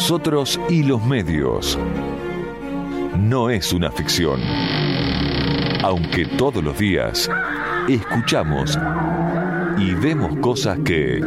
Nosotros y los medios. No es una ficción. Aunque todos los días escuchamos y vemos cosas que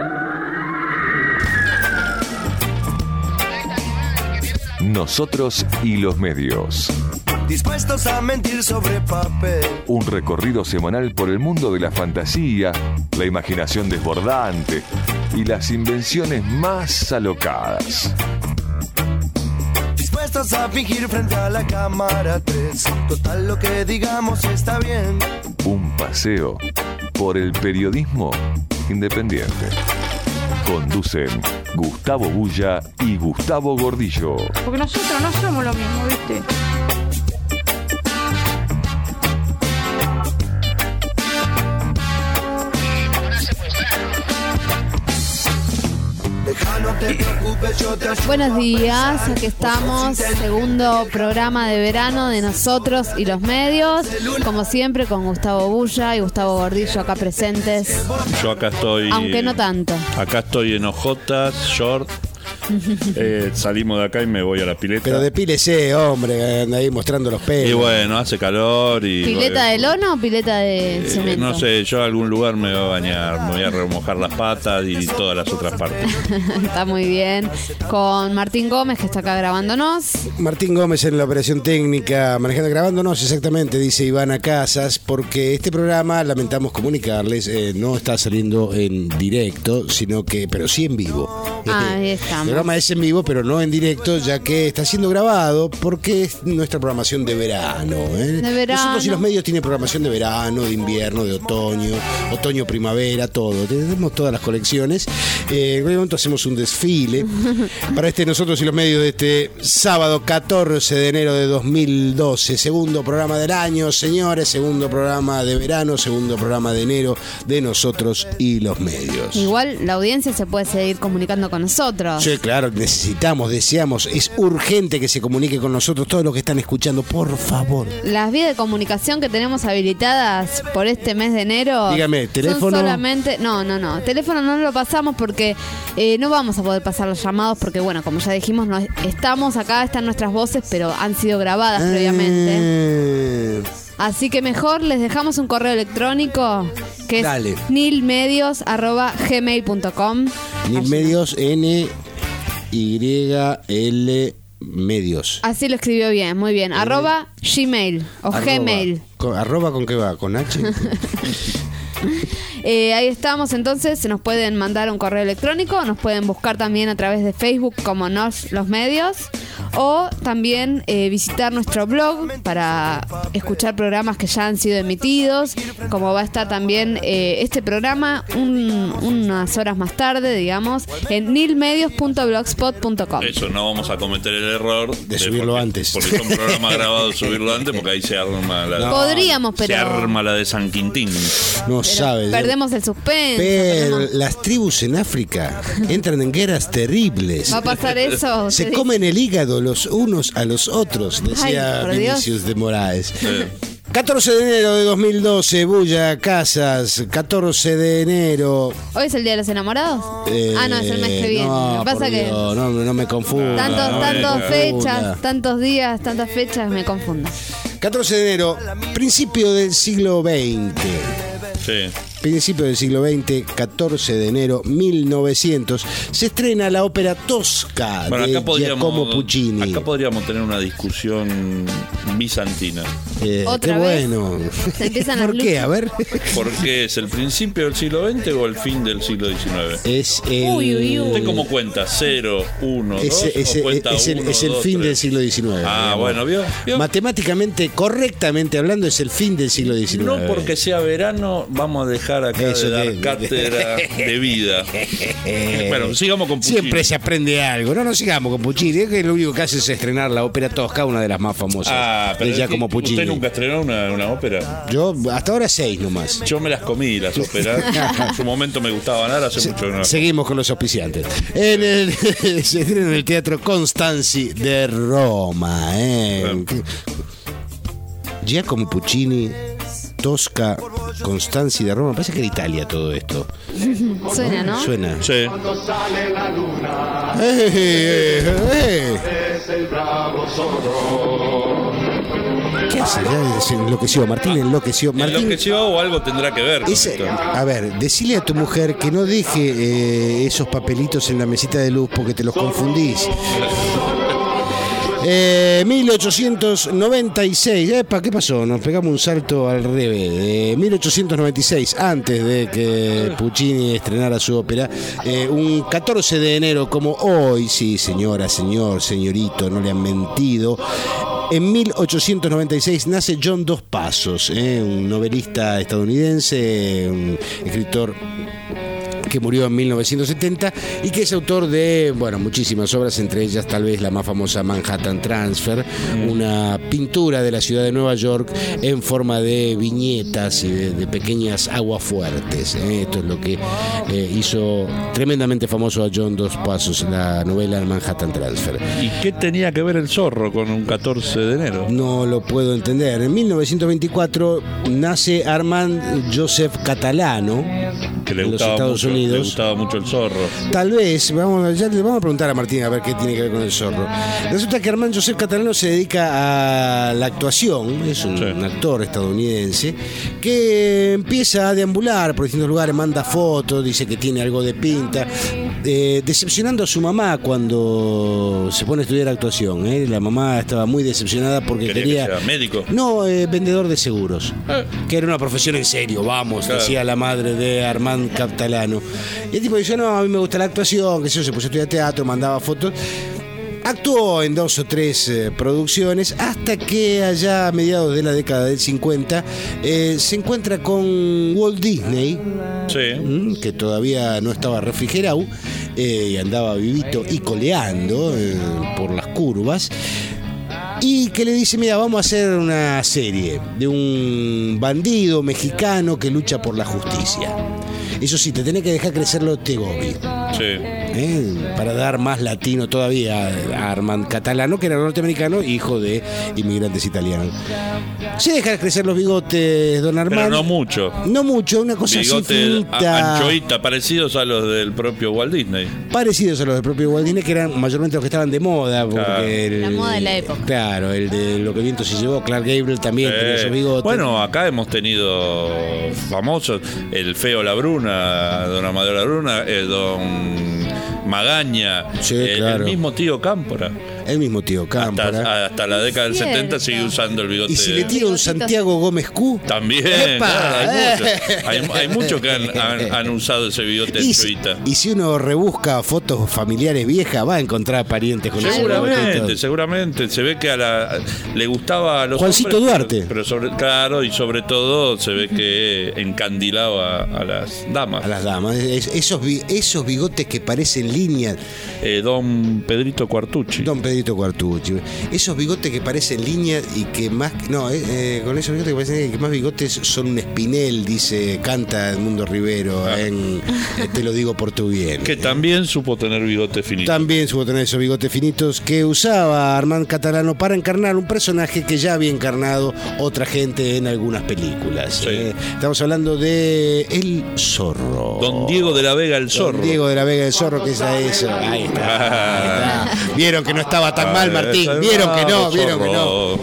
Nosotros y los medios. Dispuestos a mentir sobre papel. Un recorrido semanal por el mundo de la fantasía, la imaginación desbordante y las invenciones más alocadas. Dispuestos a fingir frente a la cámara 3. Total, lo que digamos está bien. Un paseo por el periodismo independiente. Conducen Gustavo Bulla y Gustavo Gordillo. Porque nosotros no somos lo mismo, ¿viste? Buenos días, aquí estamos, segundo programa de verano de Nosotros y los medios, como siempre con Gustavo Bulla y Gustavo Gordillo acá presentes. Yo acá estoy, aunque no tanto. Acá estoy en ojotas, short. Salimos de acá y me voy a la pileta. Pero depílese, hombre, anda ahí mostrando los pelos. Y bueno, hace calor y... ¿Pileta de lono o pileta de cemento? No sé, yo a algún lugar me voy a bañar, me voy a remojar las patas y todas las otras partes. Está muy bien. Con Martín Gómez, que está acá grabándonos. Martín Gómez en la operación técnica, manejando, grabándonos exactamente, dice Ivana Casas, porque este programa, lamentamos comunicarles, no está saliendo en directo, sino que, pero sí en vivo. Ahí estamos. El programa es en vivo, pero no en directo, ya que está siendo grabado porque es nuestra programación de verano. De verano. Nosotros y los medios tienen programación de verano, de invierno, de otoño, primavera, todo. Tenemos todas las colecciones. En algún momento hacemos un desfile para Nosotros y los medios de este sábado 14 de enero de 2012. Segundo programa del año, señores. Segundo programa de verano, segundo programa de enero de Nosotros y los medios. Igual la audiencia se puede seguir comunicando con nosotros. Sí, claro, necesitamos, deseamos, es urgente que se comunique con nosotros todos los que están escuchando, por favor. Las vías de comunicación que tenemos habilitadas por este mes de enero. Dígame, teléfono. Son solamente. No. Teléfono no lo pasamos porque no vamos a poder pasar los llamados porque, bueno, como ya dijimos, no estamos acá, están nuestras voces, pero han sido grabadas previamente. Así que mejor les dejamos un correo electrónico que es nilmedios@gmail.com. Nilmedios, NYL medios. Así lo escribió bien, muy bien. @gmail o Gmail. ¿Arroba con qué va? ¿Con H? Ahí estamos, entonces nos pueden mandar un correo electrónico, nos pueden buscar también a través de Facebook como los medios, o también visitar nuestro blog para escuchar programas que ya han sido emitidos, como va a estar también este programa unas horas más tarde, digamos, en nilmedios.blogspot.com. Eso, no vamos a cometer el error de subirlo antes. Porque son programas grabados, subirlo antes, porque ahí se arma la... Podríamos, pero... Se arma la de San Quintín. No sabes. Perdemos el suspenso. Pero las tribus en África entran en guerras terribles. ¿Va a pasar eso? Se comen el hígado los unos a los otros, decía Vinicius de Moraes. 14 de enero de 2012, Bulla Casas, 14 de enero. ¿Hoy es el Día de los Enamorados? No, es el mes que viene. No, Lo que pasa que no me confundo. Tantas fechas, tantos días, tantas fechas, me confundo. 14 de enero, principio del siglo XX. Sí. Principio del siglo XX, 14 de enero 1900, se estrena la ópera Tosca de Giacomo Puccini. Acá podríamos tener una discusión bizantina. ¿Otra qué vez? Bueno. Se empiezan ¿Por qué? A ver. ¿Por qué? ¿Es el principio del siglo XX o el fin del siglo XIX? Es el... ¿Usted cómo cuenta? ¿0, 1, 2? Es el fin del siglo XIX. Ah, bueno, ¿vio? Matemáticamente, correctamente hablando, es el fin del siglo XIX. No porque sea verano, vamos a dejar acá Eso de dar que... cátedra de vida. Bueno, sigamos con Puccini. Siempre se aprende algo. No sigamos con Puccini. Es que lo único que hace es estrenar la ópera Tosca, una de las más famosas de Giacomo Puccini. ¿Usted nunca estrenó una ópera? Yo hasta ahora 6 nomás. Yo me las comí, las óperas. En su momento me gustaban, ahora hace mucho que no. Seguimos con los auspiciantes. Se estrena en el Teatro Constanzi de Roma. Giacomo Puccini Tosca, Constanzi de Roma. Me parece que era Italia todo esto. Suena, ¿no? Suena. Sí. ¿Qué hace? Ya se enloqueció. Martín enloqueció. Martín, ¿Enloqueció o algo tendrá que ver con esto? a ver, decile a tu mujer que no deje esos papelitos en la mesita de luz porque te los confundís. 1896. Epa, ¿qué pasó? Nos pegamos un salto al revés. 1896, antes de que Puccini estrenara su ópera, un 14 de enero como hoy, sí, señora, señor, señorito, no le han mentido. En 1896 nace John Dos Passos, un novelista estadounidense, un escritor que murió en 1970 y que es autor de, bueno, muchísimas obras, entre ellas tal vez la más famosa Manhattan Transfer, una pintura de la ciudad de Nueva York en forma de viñetas y de pequeñas aguafuertes. Esto es lo que hizo tremendamente famoso a John Dos Passos, la novela Manhattan Transfer. ¿Y qué tenía que ver el zorro con un 14 de enero? No lo puedo entender. En 1924 nace Armand Joseph Catalano, Que le en los gustaba Estados mucho, Unidos. le gustaba mucho el zorro. Tal vez, ya le vamos a preguntar a Martín a ver qué tiene que ver con el zorro. Resulta que Armand Joseph Catalano se dedica a la actuación, es un actor estadounidense que empieza a deambular por distintos lugares, manda fotos, dice que tiene algo de pinta, decepcionando a su mamá cuando se pone a estudiar actuación. La mamá estaba muy decepcionada porque quería... que sea médico. No, vendedor de seguros, que era una profesión en serio, vamos, Claro. decía la madre de Armand Catalano. Y el tipo dice, no, a mí me gusta la actuación, que se puso a estudiar teatro, mandaba fotos. Actuó en 2 o 3 producciones hasta que allá a mediados de la década del 50 se encuentra con Walt Disney, Sí. que todavía no estaba refrigerado y andaba vivito y coleando por las curvas. Y que le dice, mira, vamos a hacer una serie de un bandido mexicano que lucha por la justicia. Eso sí, te tenés que dejar crecer los tegobi, Sí. para dar más latino todavía a Armand Catalano, que era norteamericano, hijo de inmigrantes italianos. Se deja crecer los bigotes, don Armand. Pero no mucho. No mucho, una cosa así Bigote finita. anchoita, parecidos a los del propio Walt Disney. Parecidos a los del propio Walt Disney, que eran mayormente los que estaban de moda. Porque Claro. La moda de la época. Claro, el de Lo que viento se llevó, Clark Gable también tenía esos bigotes. Bueno, acá hemos tenido famosos, el feo Labruna, don Amadeo Labruna, don Magaña, Sí, el claro. mismo tío Cámpora. El mismo tío Cámpora. Hasta la década del Cierto. 70 sigue usando el bigote. Y si le tira un Santiago Gómez Q. También, ¡Epa! claro, hay muchos que han usado ese bigote anchoita. Y si uno rebusca fotos familiares viejas, va a encontrar parientes con esos Seguramente, bigotitos. seguramente. Se ve que le gustaba a los Juancito hombres, Duarte. Pero claro, y sobre todo se ve que encandilaba a las damas. A las damas. Esos bigotes que parecen líneas. Don Pedrito Cuartucci. Don Pedrito Cuartucci. Esos bigotes que parecen líneas y que más. No, con esos bigotes que parecen líneas, que más bigotes son un espinel, canta Edmundo Rivero en Te lo digo por tu bien. Que también supo tener bigote finito. También supo tener esos bigotes finitos que usaba Armand Catalano para encarnar un personaje que ya había encarnado otra gente en algunas películas. Sí. Estamos hablando de El Zorro. Don Diego de la Vega el Zorro. Don Diego de la Vega el Zorro, que es a eso. Ahí está. Vieron que no estaba tan mal, Martín. Vieron que no, vieron que no.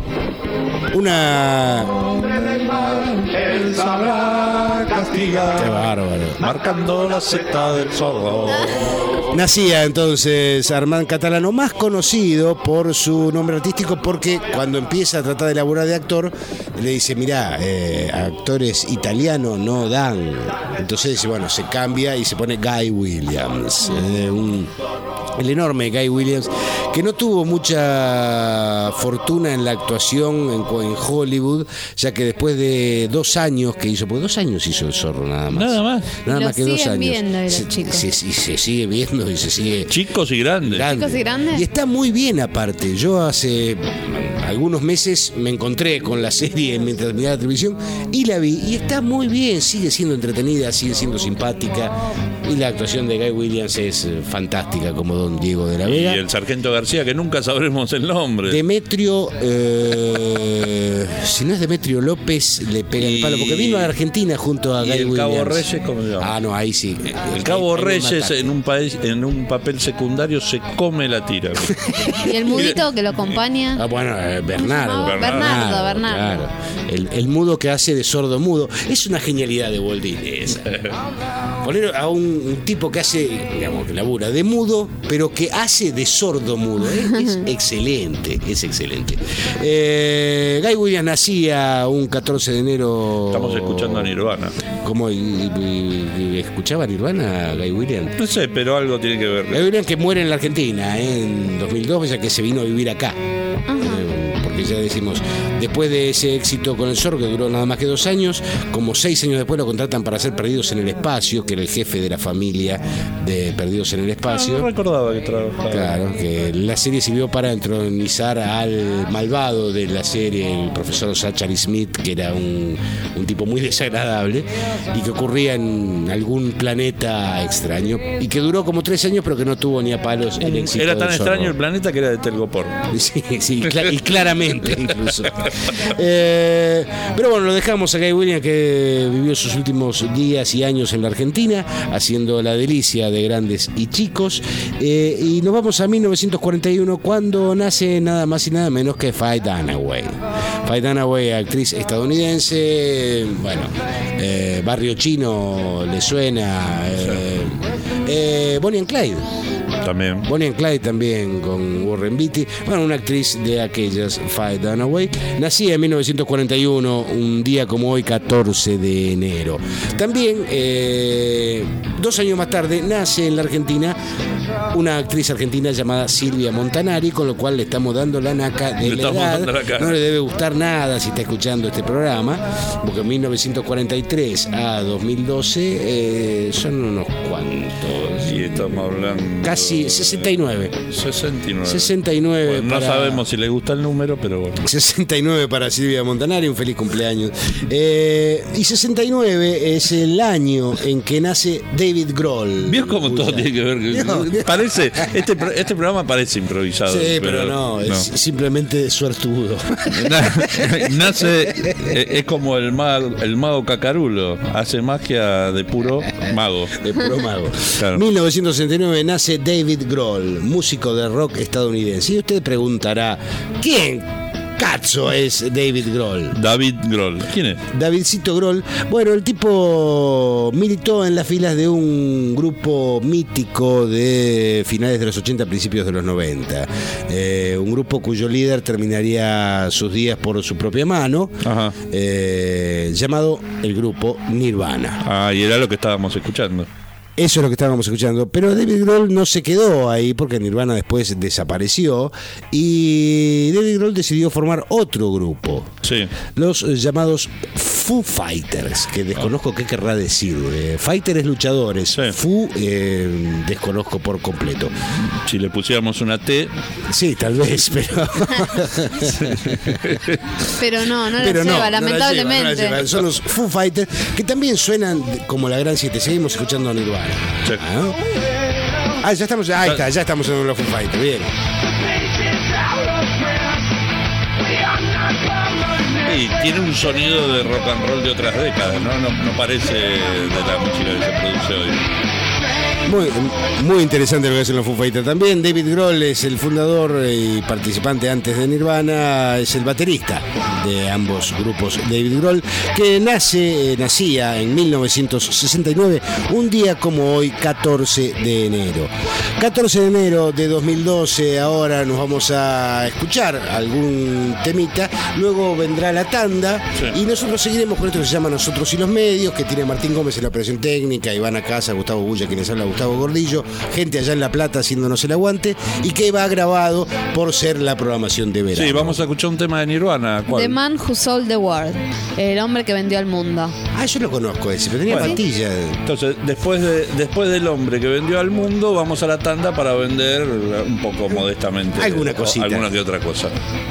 Una. Él sabrá castigar. Qué bárbaro. Marcando la seta del zorro. Nacía entonces Armand Catalano, más conocido por su nombre artístico, porque cuando empieza a tratar de laburar de actor, le dice, mirá, actores italianos no dan. Entonces, bueno, se cambia y se pone Guy Williams. El enorme Guy Williams, que no tuvo mucha fortuna en la actuación en Hollywood, ya que después de 2 años que hizo, porque 2 años hizo El Zorro nada más. Nada más. Nada Lo más que 2 siguen años. viendo los chicos. Y se sigue viendo y se sigue Chicos y grandes. grande. Chicos y grandes. Y está muy bien aparte. Yo hace algunos meses me encontré con la serie mientras miraba la televisión y la vi. Y está muy bien, sigue siendo entretenida, sigue siendo simpática. Y la actuación de Guy Williams es fantástica como Don Diego de la Vega. Y el sargento García, que nunca sabremos el nombre. Demetrio, si no es Demetrio López, le pega el palo, porque vino a Argentina junto a Guy Williams. ¿Y el Cabo Reyes cómo se llama? Ah, no, ahí sí. El Cabo Reyes en un papel secundario se come la tira. Y el mudito que lo acompaña. Ah, bueno, Bernardo. Bernardo. Claro. El mudo que hace de sordo mudo. Es una genialidad de Walt Disney esa. Poner a un tipo que hace, digamos, que labura de mudo, pero que hace de sordo mudo. Es excelente, es excelente. Guy Williams nacía un 14 de enero. Estamos escuchando a Nirvana. ¿Cómo escuchaba Nirvana Guy Williams? No sé, pero algo tiene que ver. Guy Williams, que muere en la Argentina en 2002, ya que se vino a vivir acá. Porque ya decimos, después de ese éxito con el Zorro, que duró nada más que 2 años, como 6 años después lo contratan para hacer Perdidos en el Espacio, que era el jefe de la familia de Perdidos en el Espacio. No recordaba que trabajaba. Claro, que la serie sirvió para entronizar al malvado de la serie, el profesor Zachary Smith, que era un tipo muy desagradable y que ocurría en algún planeta extraño y que duró como 3 años, pero que no tuvo ni a palos el éxito. Era tan del extraño Zorro. el planeta que era de Telgopor. Sí, y claramente incluso. Pero bueno, lo dejamos a Guy Williams, que vivió sus últimos días y años en la Argentina, haciendo la delicia de grandes y chicos. Y nos vamos a 1941, cuando nace nada más y nada menos que Faye Dunaway. Faye Dunaway, actriz estadounidense, bueno, Barrio Chino le suena, Bonnie and Clyde. También. Bonnie and Clyde también con Warren Beatty. Bueno, una actriz de aquellas, Faye Dunaway. Nacía en 1941, un día como hoy, 14 de enero. También, 2 años más tarde, nace en la Argentina una actriz argentina llamada Silvia Montanari, con lo cual le estamos dando la naca de la edad. No le debe gustar nada si está escuchando este programa, porque en 1943 a 2012 son unos cuantos. Y estamos hablando... Casi 69. 69. Bueno, no sabemos si le gusta el número, pero bueno. 69 para Silvia Montanari, un feliz cumpleaños. Y 69 es el año en que nace David Grohl. ¿Vio cómo todo tiene que ver? No. Parece, este programa parece improvisado. Sí, pero no, es simplemente suertudo. Nace, es como el mago Cacarulo, hace magia de puro mago. De puro mago. Claro. 1969 nace David Grohl, músico de rock estadounidense. Y usted preguntará, ¿quién cazzo es David Grohl? David Grohl. ¿Quién es? Davidcito Grohl. Bueno, el tipo militó en las filas de un grupo mítico de finales de los 80, principios de los 90. Un grupo cuyo líder terminaría sus días por su propia mano. Ajá. Llamado el grupo Nirvana. Ah, y era lo que estábamos escuchando. Eso es lo que estábamos escuchando. Pero David Grohl no se quedó ahí, porque Nirvana después desapareció. Y David Grohl decidió formar otro grupo. Sí. Los llamados Foo Fighters, que desconozco qué querrá decir. Fighter es luchadores. Sí. Foo desconozco por completo. Si le pusiéramos una T. Sí, tal vez, pero... Pero no la lleva, lamentablemente. No la lleva. Son los Foo Fighters, que también suenan como la Gran 7. Seguimos escuchando a Nirvana. Sí. Ya estamos, ahí está, ya estamos en los Foo Fighters, bien. Y tiene un sonido de rock and roll de otras décadas, ¿no? No parece de la música que se produce hoy. Muy interesante lo que hacen los Foo Fighters también. David Grohl es el fundador y participante antes de Nirvana, es el baterista de ambos grupos. David Grohl, que nacía en 1969, un día como hoy, 14 de enero. 14 de enero de 2012, ahora nos vamos a escuchar algún temita, luego vendrá la tanda, sí, y nosotros seguiremos con esto que se llama Nosotros y los Medios, que tiene Martín Gómez en la operación técnica, Iván Acasa, Gustavo Bulla, quienes habla, Gustavo Gordillo, gente allá en La Plata haciéndonos el aguante, y que va grabado por ser la programación de verano. Sí, vamos a escuchar un tema de Nirvana. ¿Cuál? The Man Who Sold the World, el hombre que vendió al mundo. Ah, yo lo conozco ese, pero tenía patilla. Entonces, después del hombre que vendió al mundo, vamos a la tanda para vender un poco modestamente alguna cosita, algunas de otra cosa.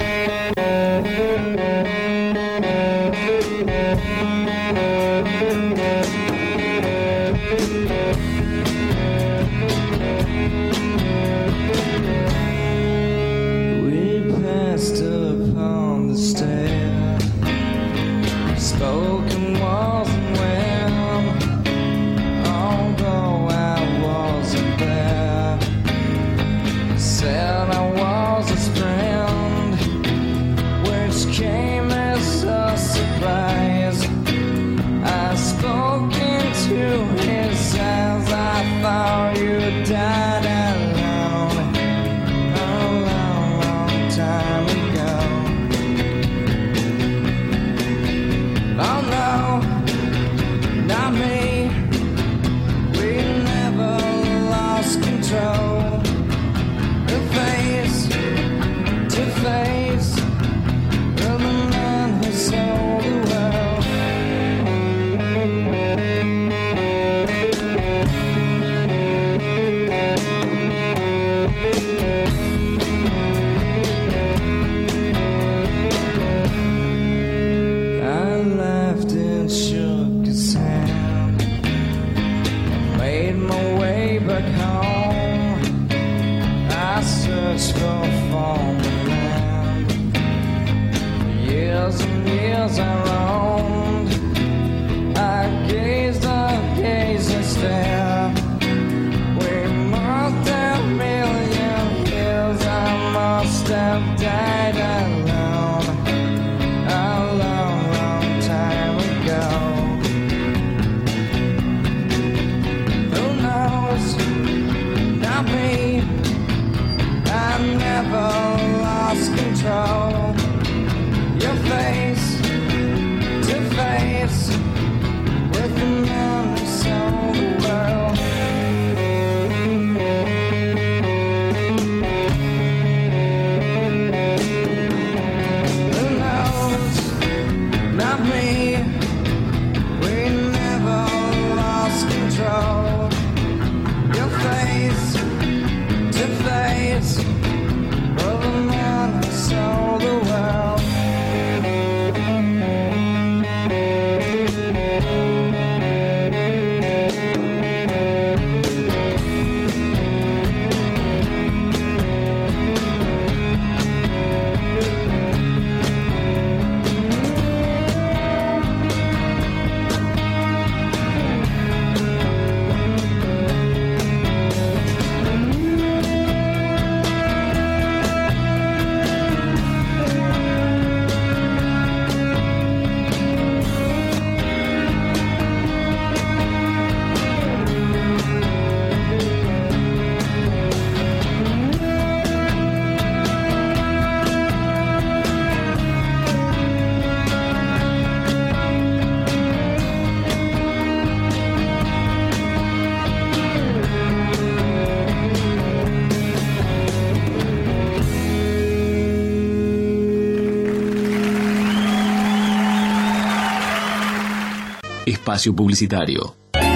Espacio publicitario.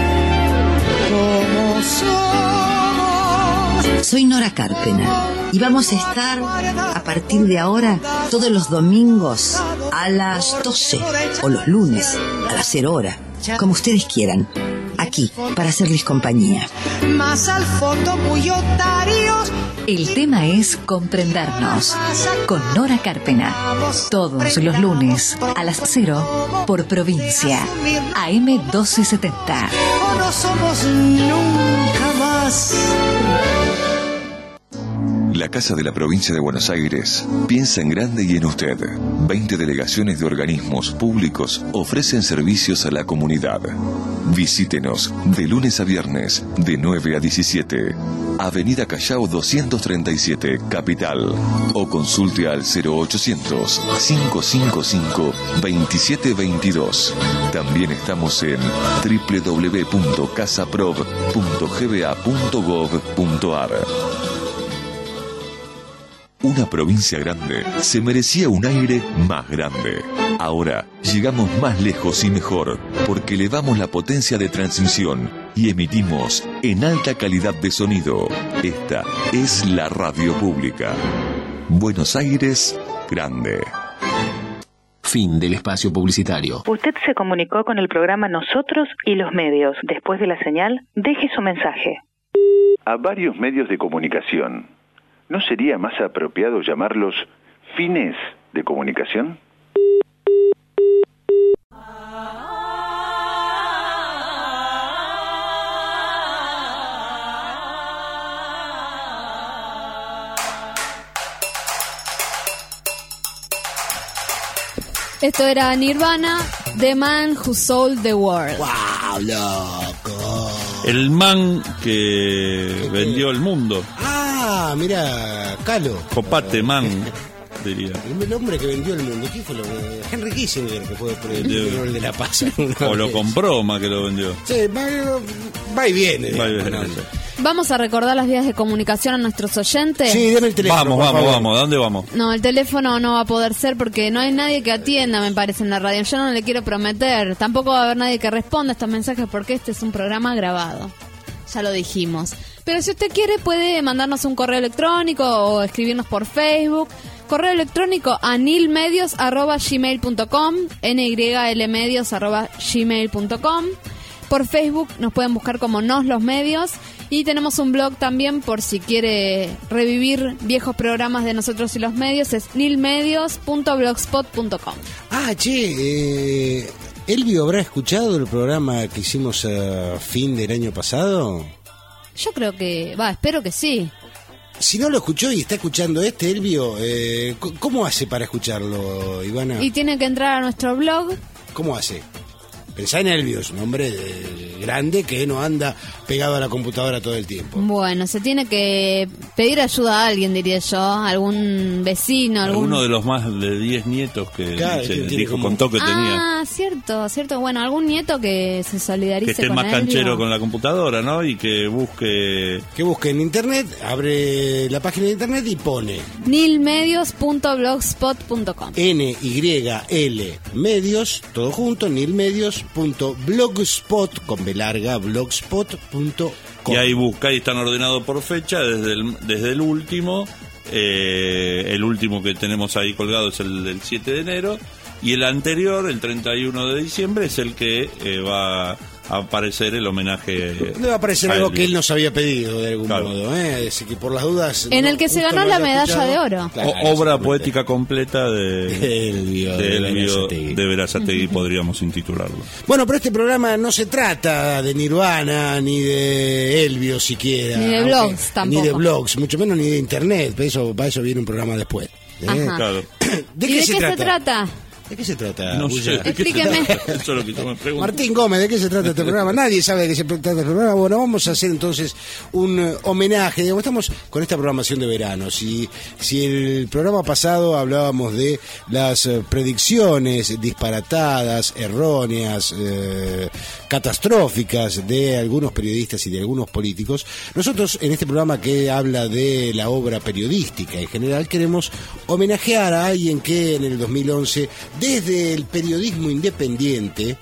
Soy Nora Carpena y vamos a estar a partir de ahora todos los domingos a las 12 o los lunes a las 0 horas, como ustedes quieran, aquí para hacerles compañía. Más al fondo muy otarios. El tema es comprendernos con Nora Carpena. Todos los lunes a las 0 por Provincia. AM 1270. O no somos nunca más. La Casa de la Provincia de Buenos Aires piensa en grande y en usted. 20 delegaciones de organismos públicos ofrecen servicios a la comunidad. Visítenos de lunes a viernes de 9 a 17. Avenida Callao 237, Capital. O consulte al 0800-555-2722. También estamos en www.casaprov.gba.gov.ar. Una provincia grande se merecía un aire más grande. Ahora llegamos más lejos y mejor porque elevamos la potencia de transmisión y emitimos en alta calidad de sonido. Esta es la radio pública. Buenos Aires grande. Fin del espacio publicitario. Usted se comunicó con el programa Nosotros y los Medios. Después de la señal, deje su mensaje. A varios medios de comunicación, ¿no sería más apropiado llamarlos fines de comunicación? Esto era Nirvana, The Man Who Sold the World. ¡Wow, loco! El man que vendió el mundo. Ah, mira, Calo. Copate man, diría. El hombre que vendió el mundo. ¿Quién fue? Henry Kissinger, que fue el de la paz. O lo compró más que lo vendió. Sí, va y viene. Va y viene. Vamos a recordar las vías de comunicación a nuestros oyentes. Sí, dame el teléfono. Vamos. ¿A dónde vamos? No, el teléfono no va a poder ser porque no hay nadie que atienda, me parece, en la radio. Yo no le quiero prometer. Tampoco va a haber nadie que responda a estos mensajes porque este es un programa grabado. Ya lo dijimos. Pero si usted quiere puede mandarnos un correo electrónico o escribirnos por Facebook. Correo electrónico a nilmedios@gmail.com, nylmedios@gmail.com. Por Facebook nos pueden buscar como Nos los Medios. Y tenemos un blog también por si quiere revivir viejos programas de Nosotros y los Medios. Es nilmedios.blogspot.com. Ah, che, ¿Elvio habrá escuchado el programa que hicimos a fin del año pasado? Yo creo que, espero que sí. Si no lo escuchó y está escuchando Elvio, ¿cómo hace para escucharlo, Ivana? Y tiene que entrar a nuestro blog. ¿Cómo hace? Pensá en Elvio, es un hombre grande que no anda pegado a la computadora todo el tiempo. Bueno, se tiene que pedir ayuda a alguien, diría yo, algún vecino, alguno de los más de 10 nietos que contó que tenía. Ah, cierto. Bueno, algún nieto que se solidarice con él. Que esté más canchero con la computadora, ¿no? Y que busque... Que busque en internet, abre la página de internet y pone... nilmedios.blogspot.com NYL Medios, todo junto, nilmedios.blogspot, con B larga, blogspot.com. Y ahí busca, y están ordenados por fecha, desde el último. El último que tenemos ahí colgado es el del 7 de enero. Y el anterior, el 31 de diciembre, es el que va a aparecer el homenaje. Le va a aparecer algo que él nos había pedido de algún modo, así que por las dudas. En el que se ganó la medalla de oro. Claro, obra poética completa de Elvio de Berazategui, podríamos intitularlo. Bueno, pero este programa no se trata de Nirvana ni de Elvio siquiera. Ni de blogs tampoco. Ni de blogs, mucho menos ni de internet. Para eso viene un programa después. Claro. ¿De qué se trata? ¿De qué se trata? No sé. Explíqueme. Eso es lo que yo me pregunto. Martín Gómez, ¿de qué se trata este programa? Nadie sabe de qué se trata este programa. Bueno, vamos a hacer entonces un homenaje. Digamos, estamos con esta programación de verano. Si el programa pasado hablábamos de las predicciones disparatadas, erróneas, catastróficas de algunos periodistas y de algunos políticos, nosotros en este programa que habla de la obra periodística en general queremos homenajear a alguien que en el 2011 desde el periodismo independiente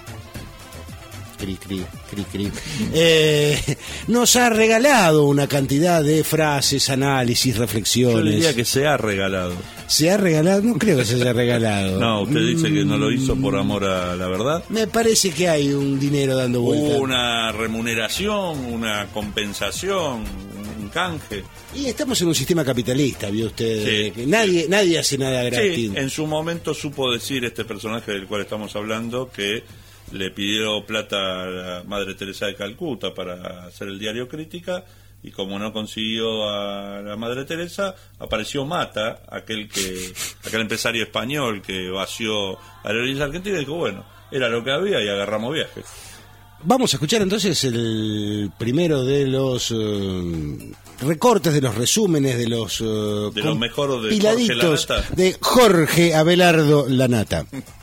nos ha regalado una cantidad de frases, análisis, reflexiones. Yo diría que se ha regalado. ¿Se ha regalado? No creo que se haya regalado. No, usted dice que no lo hizo por amor a la verdad. Me parece que hay un dinero dando vuelta. Una remuneración, una compensación, un canje. Y estamos en un sistema capitalista, ¿vio usted? Sí. Nadie hace nada gratis. Sí, en su momento supo decir este personaje del cual estamos hablando que le pidió plata a la Madre Teresa de Calcuta para hacer el diario Crítica, y como no consiguió a la Madre Teresa, apareció Mata, aquel empresario español que vació Aerolíneas Argentinas, y dijo, bueno, era lo que había y agarramos viajes. Vamos a escuchar entonces el primero de los recortes, de los resúmenes, de los mejor de piladitos de Jorge Abelardo Lanata.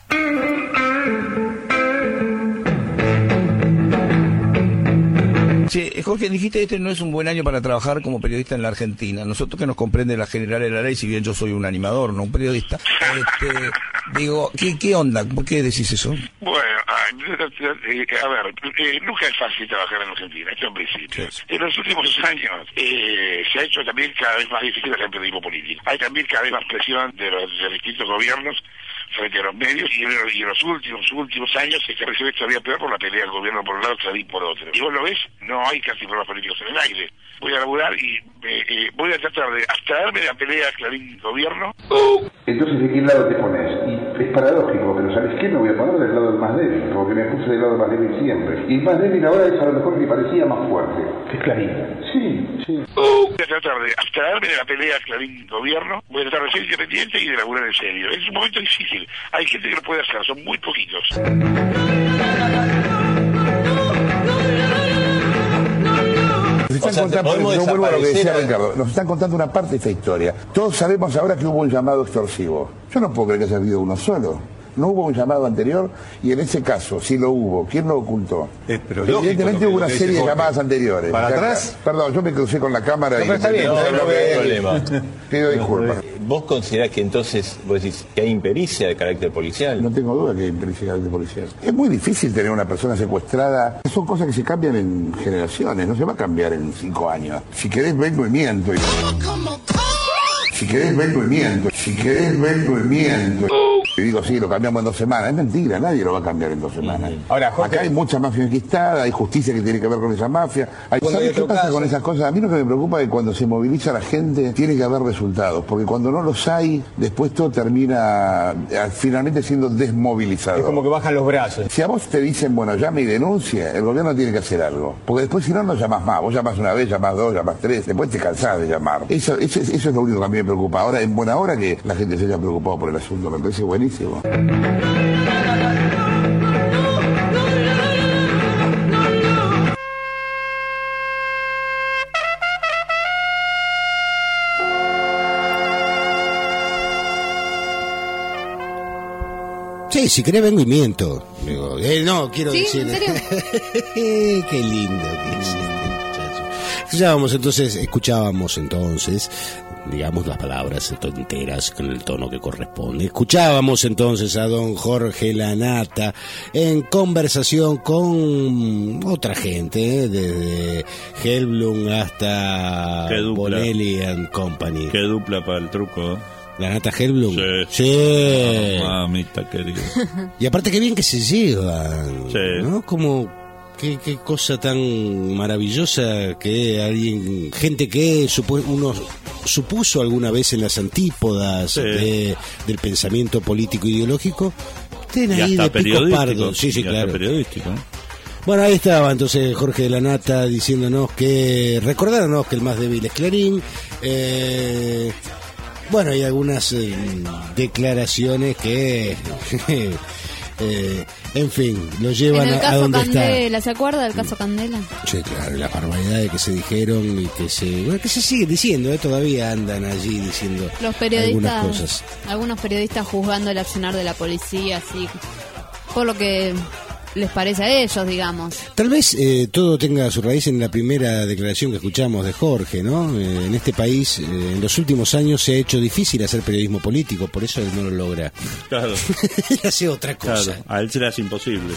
Sí, Jorge, dijiste este no es un buen año para trabajar como periodista en la Argentina. Nosotros que nos comprende la general de la ley, si bien yo soy un animador, no un periodista, digo, ¿qué onda? ¿Por qué decís eso? Bueno, a ver, nunca es fácil trabajar en Argentina, esto en principio. En los últimos años se ha hecho también cada vez más difícil hacer periodismo político. Hay también cada vez más presión de los distintos gobiernos frente a los medios, y en los últimos años se recibe todavía peor por la pelea del gobierno por un lado, Clarín por otro. Y vos lo ves, no hay casi problemas políticos en el aire. Voy a laburar y voy a tratar de abstraerme de la pelea Clarín-gobierno. Entonces, ¿de qué lado te pones? Y es paradójico, pero ¿sabes qué? Me voy a poner del lado del más débil, porque me puse del lado del más débil siempre. Y el más débil ahora es a lo mejor que parecía más fuerte, que es Clarín. Sí. Voy a tratar de abstraerme de la pelea Clarín-gobierno, voy a tratar de ser independiente y de laburar en serio. Es un momento difícil, hay gente que lo puede hacer, son muy poquitos. Nos están contando, yo vuelvo a lo que decía Ricardo, nos están contando una parte de esta historia. Todos sabemos ahora que hubo un llamado extorsivo. Yo no puedo creer que haya habido uno solo. No hubo un llamado anterior, y en ese caso, si lo hubo, ¿quién lo ocultó? Pero evidentemente hubo una serie de llamadas anteriores. ¿Para atrás? Perdón, yo me crucé con la cámara y... Pero está bien, no hay problema. Pido disculpas. ¿Vos considerás que entonces, vos decís, que hay impericia de carácter policial? No tengo duda que hay impericia de carácter policial. Es muy difícil tener una persona secuestrada. Son cosas que se cambian en generaciones, no se va a cambiar en 5 años. Si querés, vengo y miento. Si querés, vengo y miento. Si querés, vengo y miento. Y digo, sí, lo cambiamos en 2 semanas. Es mentira, nadie lo va a cambiar en 2 semanas. Ahora, Jorge, acá hay mucha mafia enquistada, hay justicia que tiene que ver con esa mafia. ¿Sabes qué pasa con esas cosas? A mí lo que me preocupa es que cuando se moviliza la gente, tiene que haber resultados. Porque cuando no los hay, después todo termina finalmente siendo desmovilizado. Es como que bajan los brazos. Si a vos te dicen, bueno, llame y denuncie, el gobierno tiene que hacer algo. Porque después, si no, no llamás más. Vos llamás una vez, llamás 2, llamás 3, después te cansás de llamar. Eso es lo único que a mí me preocupa. Ahora, en buena hora que la gente se haya preocupado por el asunto, me parece buenísimo. Sí, si querés vengo y miento. Digo, no, quiero ¿Sí? decir... ¿En serio? Qué lindo que es este muchacho. Escuchábamos entonces, digamos, las palabras enteras con el tono que corresponde. Escuchábamos entonces a don Jorge Lanata en conversación con otra gente, desde Helblum hasta Bonelli and Company. Qué dupla para el truco. Lanata Helblum. Sí. Mamita querida. Y aparte qué bien que se llevan. Sí. ¿No? Como... Qué cosa tan maravillosa que alguien, gente que uno supuso alguna vez en las antípodas del pensamiento político ideológico, estén ahí de pico pardo. Sí, claro. Periodístico. Bueno, ahí estaba entonces Jorge Lanata diciéndonos recordándonos que el más débil es Clarín. Bueno, hay algunas declaraciones que en fin, lo llevan a donde Candela, está. ¿Se acuerda del caso Candela? Sí, claro, las barbaridades que se dijeron y que se siguen diciendo, todavía andan allí diciendo los periodistas, algunas cosas. Algunos periodistas juzgando el accionar de la policía, así, por lo que les parece a ellos, digamos. Tal vez todo tenga su raíz en la primera declaración que escuchamos de Jorge, ¿no? En este país, en los últimos años se ha hecho difícil hacer periodismo político, por eso él no lo logra. Claro. Él hace otra cosa. Claro, a él se le hace imposible.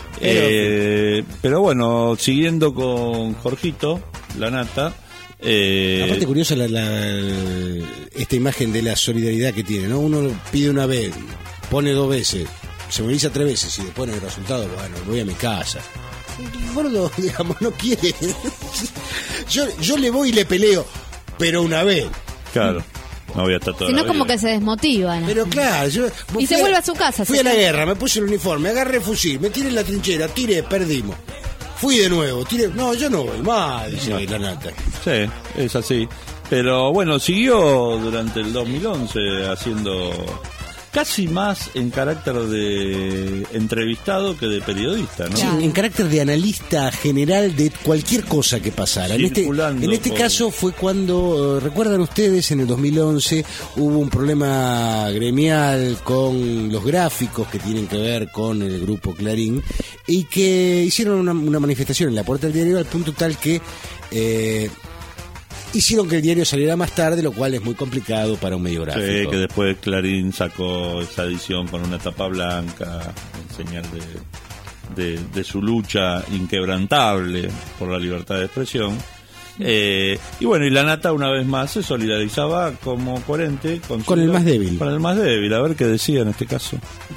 Pero bueno, siguiendo con Jorgito Lanata. Aparte curiosa esta imagen de la solidaridad que tiene, ¿no? Uno pide una vez, pone 2 veces, se moviliza 3 veces y después en el resultado, bueno, voy a mi casa. Gordo, digamos, no quiere. Yo le voy y le peleo, pero una vez. Claro, no voy a estar toda Si la no, como vida. que se desmotiva, ¿no? Pero claro, y se vuelve a su casa. Fui a la guerra, me puse el uniforme, agarré el fusil, me tiré en la trinchera, tiré, perdimos. Fui de nuevo, tiré, no, yo no voy más, dice Lanata. Sí, es así. Pero bueno, siguió durante el 2011 haciendo casi más en carácter de entrevistado que de periodista, ¿no? Sí, en carácter de analista general de cualquier cosa que pasara. En este caso fue cuando, recuerdan ustedes, en el 2011 hubo un problema gremial con los gráficos que tienen que ver con el grupo Clarín y que hicieron una manifestación en la puerta del diario al punto tal que hicieron que el diario saliera más tarde, lo cual es muy complicado para un medio gráfico. Sí, que después Clarín sacó esa edición con una tapa blanca en señal de su lucha inquebrantable por la libertad de expresión. Y bueno, y la Nata una vez más se solidarizaba como coherente con el más débil. Con el más débil, a ver qué decía en este caso.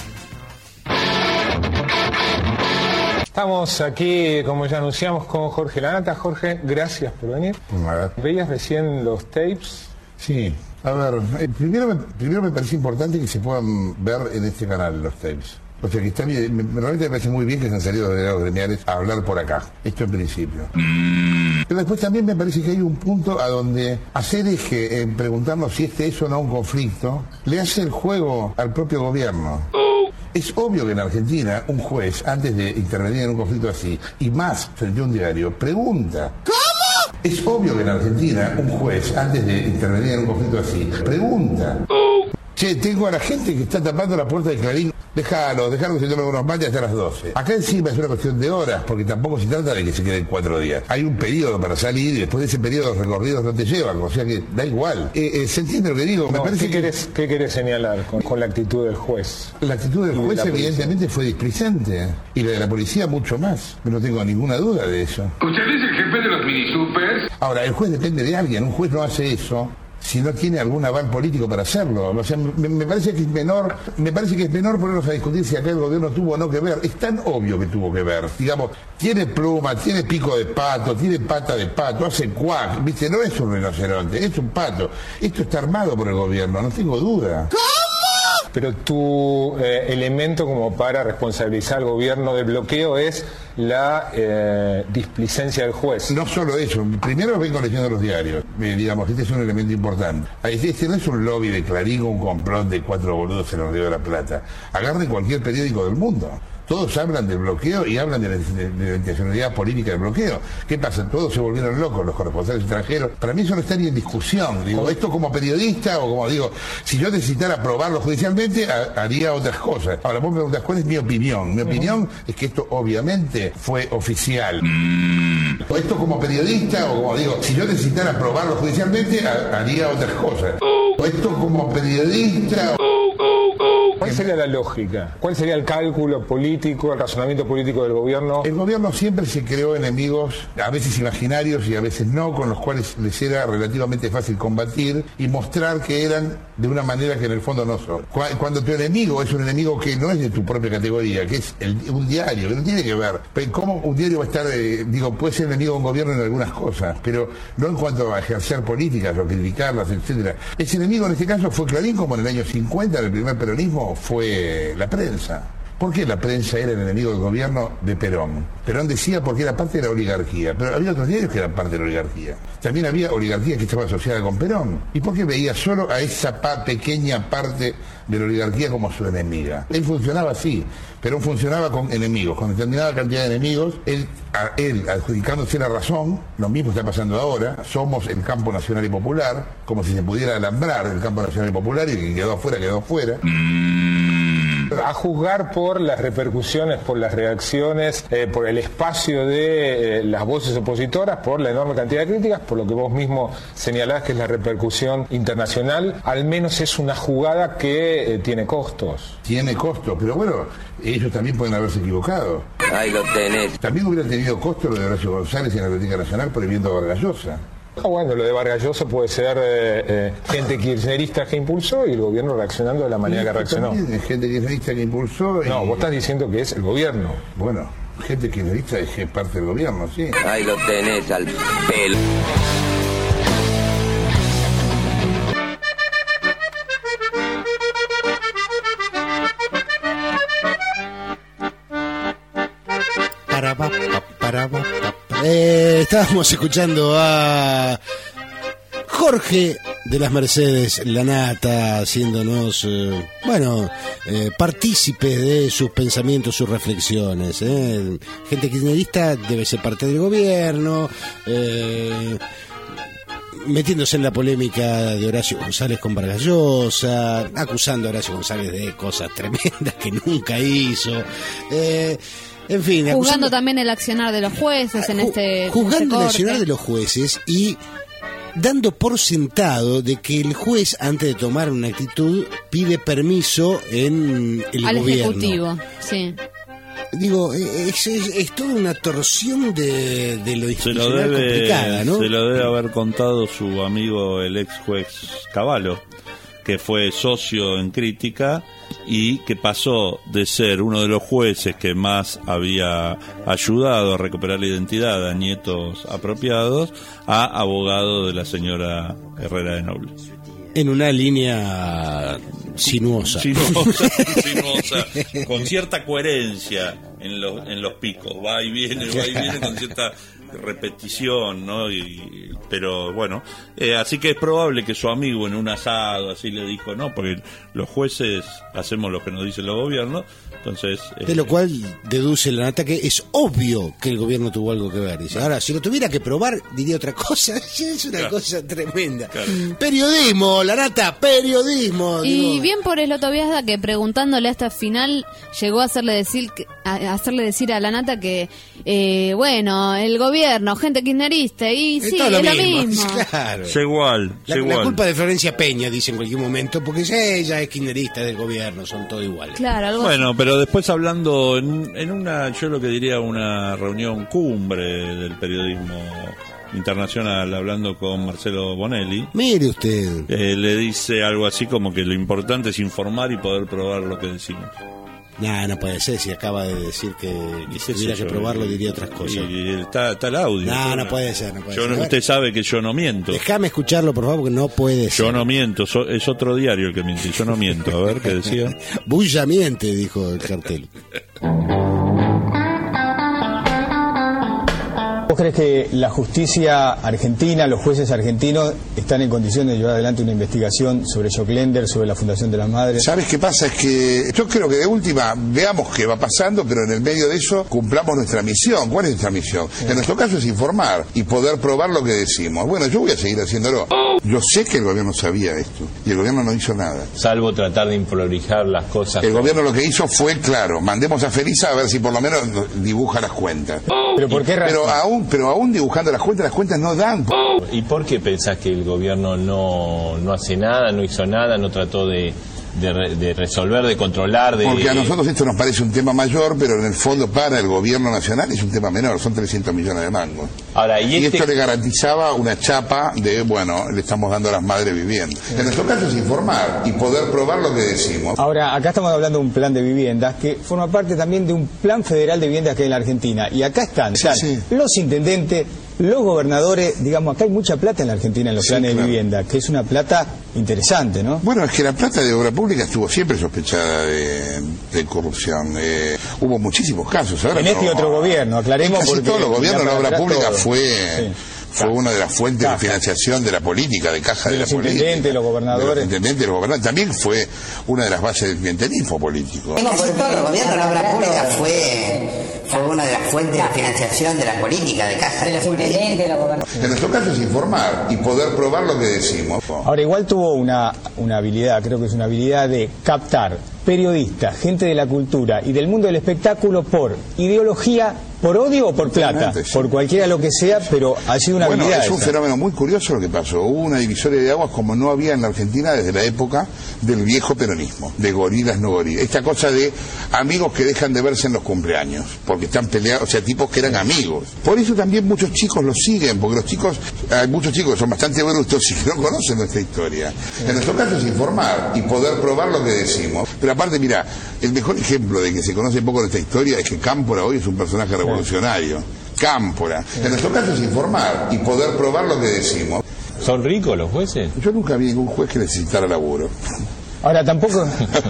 Estamos aquí, como ya anunciamos, con Jorge Lanata. Jorge, gracias por venir. ¿Veías recién los tapes? Sí. A ver, primero me parece importante que se puedan ver en este canal los tapes. O sea que está bien, realmente me parece muy bien que se han salido los delegados gremiales a hablar por acá. Esto en principio. Pero después también me parece que hay un punto a donde hacer eje en preguntarnos si este es o no un conflicto, le hace el juego al propio gobierno. Es obvio que en Argentina un juez, antes de intervenir en un conflicto así, y más frente a un diario, pregunta. ¿Cómo? Es obvio que en Argentina un juez, antes de intervenir en un conflicto así, pregunta. Che, tengo a la gente que está tapando la puerta de Clarín. Déjalo que se tomen unos mates hasta las 12. Acá encima es una cuestión de horas, porque tampoco se trata de que se queden 4 días. Hay un periodo para salir y después de ese periodo los recorridos no te llevan, o sea que da igual. ¿Se entiende lo que digo? No, me parece ¿Qué querés señalar con la actitud del juez? La actitud del juez evidentemente fue displicente, y la de la policía mucho más. No tengo ninguna duda de eso. ¿Usted es el jefe de los minisupers? Ahora, el juez depende de alguien. Un juez no hace eso si no tiene algún aval político para hacerlo. O sea, me parece que es menor, ponernos a discutir si acá el gobierno tuvo o no que ver. Es tan obvio que tuvo que ver. Digamos, tiene pluma, tiene pico de pato, tiene pata de pato, hace cuac, ¿viste? No es un rinoceronte, es un pato. Esto está armado por el gobierno, no tengo duda. Pero tu elemento como para responsabilizar al gobierno del bloqueo es la displicencia del juez. No solo eso, primero vengo leyendo los diarios, digamos, este es un elemento importante. Este no es un lobby de Clarín o un complot de 4 boludos en el Río de la Plata. Agarren cualquier periódico del mundo. Todos hablan del bloqueo y hablan de la intencionalidad política del bloqueo. ¿Qué pasa? Todos se volvieron locos, los corresponsales extranjeros. Para mí eso no está ni en discusión. Digo, esto como periodista o como digo, si yo necesitara aprobarlo judicialmente, haría otras cosas. Ahora vos me preguntás, ¿cuál es mi opinión? Mi opinión es que esto obviamente fue oficial. Esto como periodista o como digo, si yo necesitara aprobarlo judicialmente, haría otras cosas. Esto como periodista... ¿Cuál sería la lógica? ¿Cuál sería el cálculo político, el razonamiento político del gobierno? El gobierno siempre se creó enemigos, a veces imaginarios y a veces no, con los cuales les era relativamente fácil combatir y mostrar que eran de una manera que en el fondo no son. Cuando tu enemigo es un enemigo que no es de tu propia categoría, que es un diario, que no tiene que ver. ¿Cómo un diario va a estar, puede ser enemigo de un gobierno en algunas cosas, pero no en cuanto a ejercer políticas o criticarlas, etcétera? Ese enemigo en este caso fue Clarín, como en el año 50, en el primer peronismo, fue la prensa. ¿Por qué la prensa era el enemigo del gobierno de Perón? Perón decía porque era parte de la oligarquía, pero había otros diarios que eran parte de la oligarquía. También había oligarquía que estaba asociada con Perón. ¿Y por qué veía solo a esa pequeña parte de la oligarquía como su enemiga? Él funcionaba así. Perón funcionaba con enemigos, con determinada cantidad de enemigos, él adjudicándose la razón. Lo mismo está pasando ahora. Somos el campo nacional y popular, como si se pudiera alambrar el campo nacional y popular, y el que quedó afuera, quedó afuera. A juzgar por las repercusiones, por las reacciones, por el espacio de las voces opositoras, por la enorme cantidad de críticas, por lo que vos mismo señalás que es la repercusión internacional, al menos es una jugada que tiene costos. Tiene costos, pero bueno, ellos también pueden haberse equivocado. Ahí lo tenés. También hubiera tenido costo lo de Horacio González en la Biblioteca Nacional prohibiendo a Vargas Llosa. Bueno, lo de Vargas Llosa puede ser gente kirchnerista que impulsó y el gobierno reaccionando de la manera que reaccionó. Gente kirchnerista que impulsó. No, vos estás diciendo que es el gobierno. Bueno, gente kirchnerista es parte del gobierno, sí. Ahí lo tenés al pelo. Estábamos escuchando a Jorge de las Mercedes Lanata haciéndonos, partícipes de sus pensamientos, sus reflexiones. Gente kirchnerista debe ser parte del gobierno, metiéndose en la polémica de Horacio González con Vargas Llosa, acusando a Horacio González de cosas tremendas que nunca hizo. En fin, juzgando también el accionar de los jueces juzgando el accionar de los jueces y dando por sentado de que el juez, antes de tomar una actitud, pide permiso en el al gobierno. Ejecutivo, sí. digo, es toda una torsión de lo institucional complicada, ¿no? Se lo debe haber contado su amigo el ex juez Cavallo, que fue socio en Crítica y que pasó de ser uno de los jueces que más había ayudado a recuperar la identidad a nietos apropiados a abogado de la señora Herrera de Noble. En una línea sinuosa, con cierta coherencia en los picos, va y viene con cierta repetición, ¿no? Pero bueno, así que es probable que su amigo en un asado así le dijo, no, porque los jueces hacemos lo que nos dicen los gobiernos, entonces... De lo cual deduce la nata que es obvio que el gobierno tuvo algo que ver. Dice, ahora, si lo tuviera que probar, diría otra cosa. Es una cosa tremenda. Claro. Periodismo, la nata, periodismo. Y digo. bien por Eloto Biasda, que preguntándole hasta el final llegó a hacerle decir a la nata que, bueno, el gobierno, gente kirchnerista, y sí, es lo mismo. Claro. Igual. La culpa de Florencia Peña, dice en cualquier momento, porque ella es kirchnerista del gobierno, son todos iguales. Claro, algo bueno, así. pero después hablando en una, yo lo que diría una reunión cumbre del periodismo internacional, hablando con Marcelo Bonelli. Mire usted. Le dice algo así como que lo importante es informar y poder probar lo que decimos. No puede ser, si acaba de decir que si tuviera que probarlo diría otras cosas. Y está el audio. No puede ser, ser. Usted sabe que yo no miento. Déjame escucharlo, por favor, porque no puede ser. Yo no miento, es otro diario el que miente, yo no miento. A ver, ¿qué decía? Bulla miente, dijo el cartel. ¿Vos crees que la justicia argentina, los jueces argentinos, están en condiciones de llevar adelante una investigación sobre Joclender, sobre la Fundación de las Madres? ¿Sabes qué pasa? Es que yo creo que de última veamos qué va pasando, pero en el medio de eso cumplamos nuestra misión. ¿Cuál es nuestra misión? En nuestro caso es informar y poder probar lo que decimos. Bueno, yo voy a seguir haciéndolo. Yo sé que el gobierno sabía esto y el gobierno no hizo nada. Salvo tratar de improlijar las cosas. El gobierno lo que hizo fue, claro, mandemos a Felisa a ver si por lo menos dibuja las cuentas. ¿Pero por qué razón? Pero aún dibujando las cuentas no dan. ¿Y por qué pensás que el gobierno no hace nada, no hizo nada, no trató de resolver, de controlar? Porque a nosotros esto nos parece un tema mayor, pero en el fondo para el gobierno nacional es un tema menor, son 300 millones de mangos. Ahora, y esto le garantizaba una chapa de, bueno, le estamos dando a las madres viviendas. En nuestro caso es informar y poder probar lo que decimos. Ahora, acá estamos hablando de un plan de viviendas que forma parte también de un plan federal de viviendas que hay en la Argentina. Y acá están los intendentes, los gobernadores, digamos, acá hay mucha plata en la Argentina en los planes de vivienda, que es una plata interesante, ¿no? Bueno, es que la plata de obra pública estuvo siempre sospechada de corrupción. Hubo muchísimos casos. Ahora en este y otro gobierno, aclaremos, casi porque todos los gobiernos la obra pública todo. fue una de las fuentes de financiación de la política, de caja de la política. Los intendentes, los gobernadores. También fue una de las bases del clientelismo político. Casi todos los gobiernos la obra pública fue una de las fuentes de financiación de la política, de caja de la política. En nuestro caso es informar y poder probar lo que decimos. Ahora, igual tuvo una habilidad, creo que es una habilidad de captar periodistas, gente de la cultura y del mundo del espectáculo por ideología, por odio o por plata, por cualquiera lo que sea, pero ha sido una habilidad. Es un fenómeno muy curioso lo que pasó. Hubo una divisoria de aguas como no había en la Argentina desde la época del viejo peronismo, de gorilas no gorilas. Esta cosa de amigos que dejan de verse en los cumpleaños, porque están peleados, o sea, tipos que eran amigos. Por eso también muchos chicos lo siguen, porque hay muchos chicos que son bastante brutos y que no conocen nuestra historia. En nuestro caso es informar y poder probar lo que decimos. Pero aparte, mira, el mejor ejemplo de que se conoce poco nuestra historia es que Cámpora hoy es un personaje revolucionario. Cámpora. En nuestro caso es informar y poder probar lo que decimos. ¿Son ricos los jueces? Yo nunca vi ningún juez que necesitara laburo. Ahora tampoco...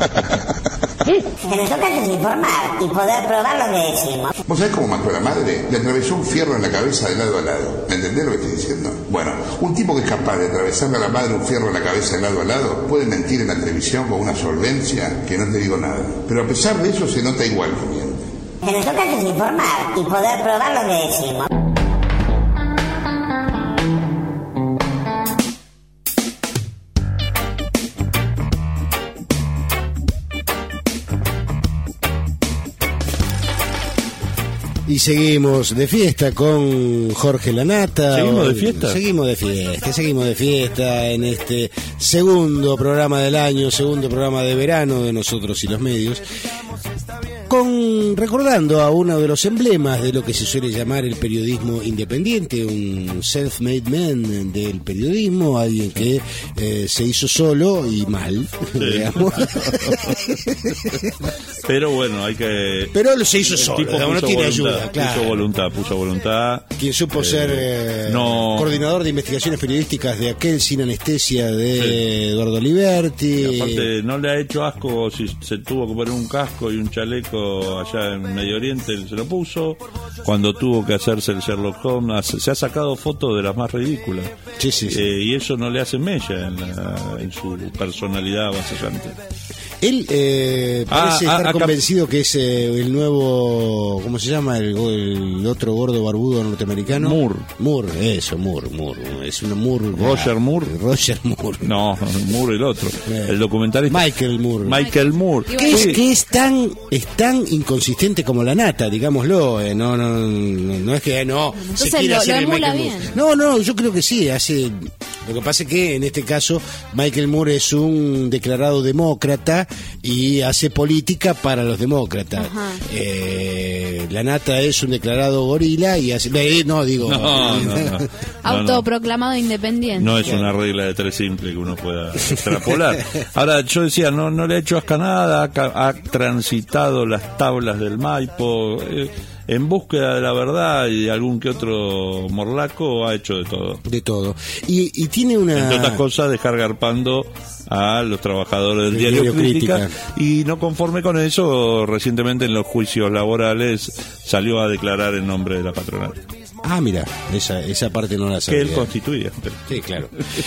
En nuestro caso es informar y poder probar lo que decimos. ¿Vos sabés cómo mató a la madre? Le atravesó un fierro en la cabeza de lado a lado. ¿Me entendés lo que estoy diciendo? Bueno, un tipo que es capaz de atravesarle a la madre un fierro en la cabeza de lado a lado puede mentir en la televisión con una solvencia que no te digo nada. Pero a pesar de eso se nota igual que miente. En nuestro caso es informar y poder probar lo que decimos. Y seguimos de fiesta con Jorge Lanata. ¿Seguimos de fiesta? Seguimos de fiesta en este segundo programa del año, segundo programa de verano de Nosotros y los Medios. recordando a uno de los emblemas de lo que se suele llamar el periodismo independiente, un self-made man del periodismo, alguien que se hizo solo y mal, digamos. Pero bueno, hay que... Pero se hizo solo, no tiene ayuda, claro. Puso voluntad. Quien supo ser coordinador de investigaciones periodísticas de Aquel Sin Anestesia de Eduardo Liberti. Y aparte, no le ha hecho asco si se tuvo que poner un casco y un chaleco allá en Medio Oriente, él se lo puso. Cuando tuvo que hacerse el Sherlock Holmes, se ha sacado fotos de las más ridículas. Sí. Y eso no le hace mella en su personalidad avasallante. Él parece estar convencido que es el nuevo, ¿cómo se llama? El otro gordo barbudo norteamericano. Moore. Es una Moore. Roger Moore. No, Moore el otro. El documentalista. Michael Moore. Que es tan inconsistente como la nata, digámoslo. No es que se quiere hacer el Michael Moore. No, yo creo que sí, hace... Lo que pasa es que en este caso Michael Moore es un declarado demócrata y hace política para los demócratas. La nata es un declarado gorila y hace... No. Autoproclamado independiente. No es una regla de tres simple que uno pueda extrapolar. Ahora, yo decía, no le ha hecho asca nada, ha transitado las tablas del Maipo... en búsqueda de la verdad y de algún que otro morlaco ha hecho de todo. Y tiene una... Entre otras cosas, dejar garpando a los trabajadores del diario Crítica. Y no conforme con eso, recientemente en los juicios laborales salió a declarar en nombre de la patronal. Ah, mira, esa parte no la sabía. Que él constituía. Sí, claro.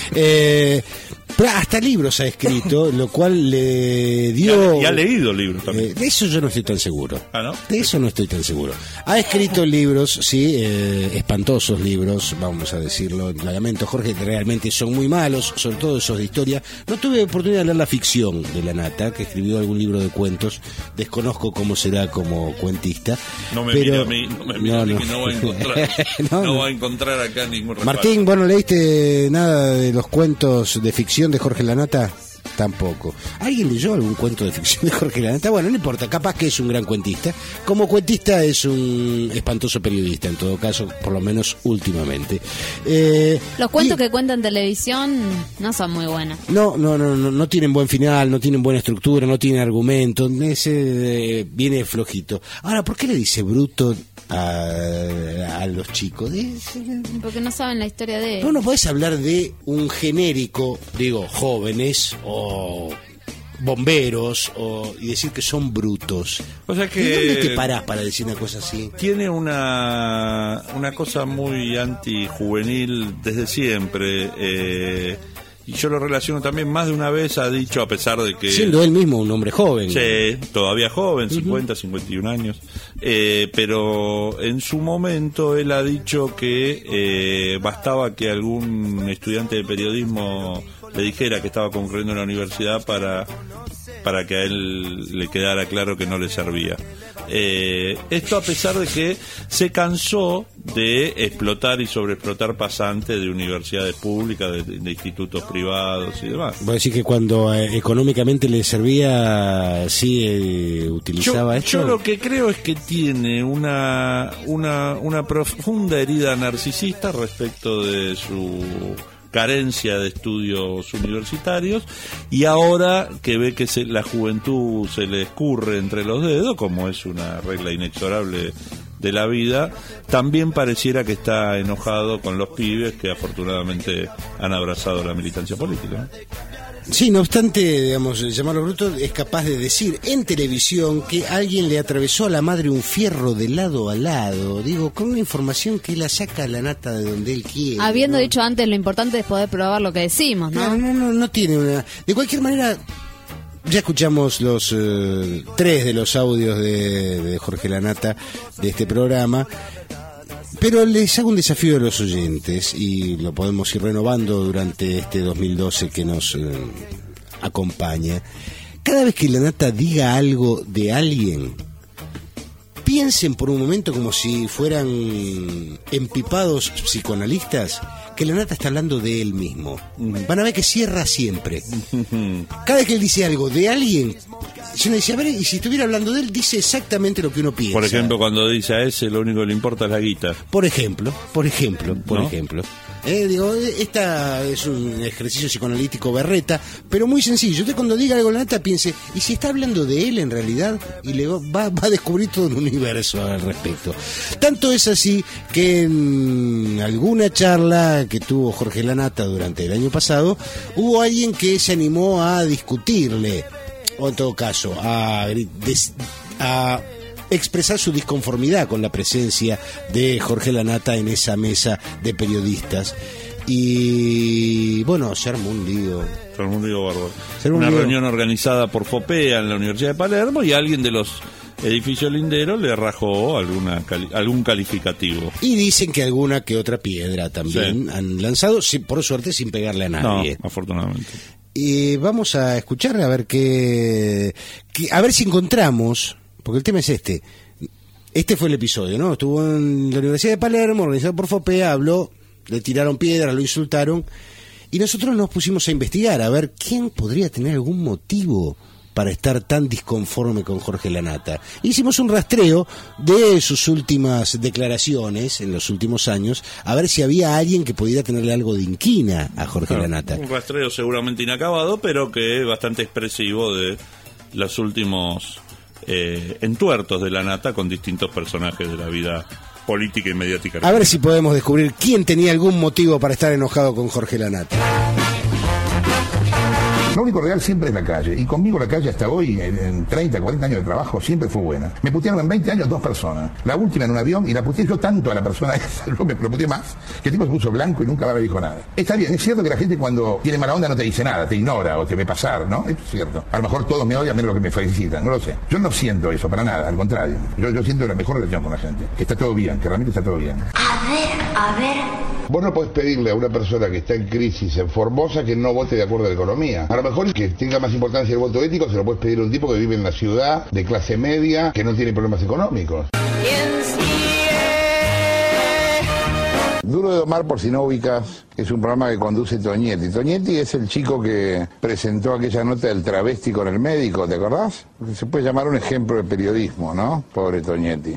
Pero hasta libros ha escrito, lo cual le dio... Y ha leído libros también. De eso yo no estoy tan seguro. ¿Ah, no? De eso no estoy tan seguro. Ha escrito libros, sí, espantosos libros, vamos a decirlo. Lamento, Jorge, que realmente son muy malos, sobre todo esos de historia. No tuve oportunidad de leer la ficción de la nata, que escribió algún libro de cuentos. Desconozco cómo será como cuentista. No me pero... mire a mí, que no va a encontrar. No va a encontrar acá ningún respaldo. Martín, ¿vos no leíste nada de los cuentos de ficción de Jorge Lanata? Tampoco. ¿Alguien leyó algún cuento de ficción de Jorge Lanata? Bueno, no importa, capaz que es un gran cuentista. Como cuentista es un espantoso periodista, en todo caso, por lo menos últimamente. Los cuentos que cuentan en televisión no son muy buenos. No tienen buen final, no tienen buena estructura, no tienen argumento. Ese viene flojito. Ahora, ¿por qué le dice bruto a los chicos? Porque no saben la historia de él. No podés hablar de un genérico, digo, jóvenes o bomberos y decir que son brutos. O sea que ¿y dónde te parás para decir una cosa así? Tiene una cosa muy antijuvenil desde siempre. Y yo lo relaciono también, más de una vez ha dicho, a pesar de que... Siendo él mismo un hombre joven. Sí, todavía joven, 50, 51 años. Pero en su momento él ha dicho que bastaba que algún estudiante de periodismo le dijera que estaba concurriendo en la universidad para que a él le quedara claro que no le servía. Esto a pesar de que se cansó de explotar y sobreexplotar pasantes de universidades públicas, de institutos privados y demás. ¿Vos decís que cuando económicamente le servía, sí utilizaba esto? Yo lo que creo es que tiene una profunda herida narcisista respecto de su carencia de estudios universitarios, y ahora que ve que la juventud se le escurre entre los dedos, como es una regla inexorable de la vida, también pareciera que está enojado con los pibes que afortunadamente han abrazado la militancia política, ¿no? Sí, no obstante, digamos, llamarlo bruto, es capaz de decir en televisión que alguien le atravesó a la madre un fierro de lado a lado, digo, con una información que la saca la nata de donde él quiere. Habiendo dicho antes, lo importante es poder probar lo que decimos, ¿no? No tiene una... De cualquier manera, ya escuchamos los 3 de los audios de Jorge Lanata de este programa. Pero les hago un desafío a los oyentes y lo podemos ir renovando durante este 2012 que nos acompaña. Cada vez que la nata diga algo de alguien, piensen por un momento como si fueran empipados psicoanalistas, que la nata está hablando de él mismo. Van a ver que cierra siempre. Cada vez que él dice algo de alguien, yo le decía, a ver, y si estuviera hablando de él, dice exactamente lo que uno piensa. Por ejemplo, cuando dice a ese, lo único que le importa es la guita. Por ejemplo. Digo, esta es un ejercicio psicoanalítico berreta, pero muy sencillo. Usted cuando diga algo Lanata piense, ¿y si está hablando de él en realidad? Y le va a descubrir todo un universo al respecto. Tanto es así que en alguna charla que tuvo Jorge Lanata durante el año pasado, hubo alguien que se animó a discutirle, o en todo caso, a expresar su disconformidad con la presencia de Jorge Lanata en esa mesa de periodistas. Y bueno, se armó un lío. Bárbaro. Una reunión organizada por FOPEA en la Universidad de Palermo, y alguien de los edificios linderos le rajó algún calificativo. Y dicen que alguna que otra piedra también han lanzado, por suerte sin pegarle a nadie. No, afortunadamente. Y vamos a escuchar a ver a ver si encontramos. Porque el tema es este fue el episodio, ¿no? Estuvo en la Universidad de Palermo, organizado por FOPEA, habló, le tiraron piedras, lo insultaron, y nosotros nos pusimos a investigar, a ver quién podría tener algún motivo para estar tan disconforme con Jorge Lanata. Hicimos un rastreo de sus últimas declaraciones en los últimos años, a ver si había alguien que pudiera tenerle algo de inquina a Jorge Lanata. Un rastreo seguramente inacabado, pero que es bastante expresivo de los últimos entuertos de Lanata con distintos personajes de la vida política y mediática. A ver si podemos descubrir quién tenía algún motivo para estar enojado con Jorge Lanata. Lo único real siempre es la calle. Y conmigo la calle hasta hoy, en 30, 40 años de trabajo, siempre fue buena. Me putearon en 20 años 2 personas. La última en un avión, y la puteé yo tanto a la persona esa, yo me puteé más, que el tipo se puso blanco y nunca me dijo nada. Está bien, es cierto que la gente cuando tiene mala onda no te dice nada, te ignora o te ve pasar, ¿no? Esto es cierto. A lo mejor todos me odian menos lo que me felicitan, no lo sé. Yo no siento eso para nada, al contrario. Yo siento la mejor relación con la gente. Que está todo bien, que realmente está todo bien. A ver. Vos no podés pedirle a una persona que está en crisis en Formosa que no vote de acuerdo a la economía. A lo mejor que tenga más importancia el voto ético se lo puedes pedir a un tipo que vive en la ciudad, de clase media, que no tiene problemas económicos. Duro de domar, por si no ubicas, es un programa que conduce Toñetti. Toñetti es el chico que presentó aquella nota del travesti con el médico, ¿te acordás? Se puede llamar un ejemplo de periodismo, ¿no? Pobre Toñetti.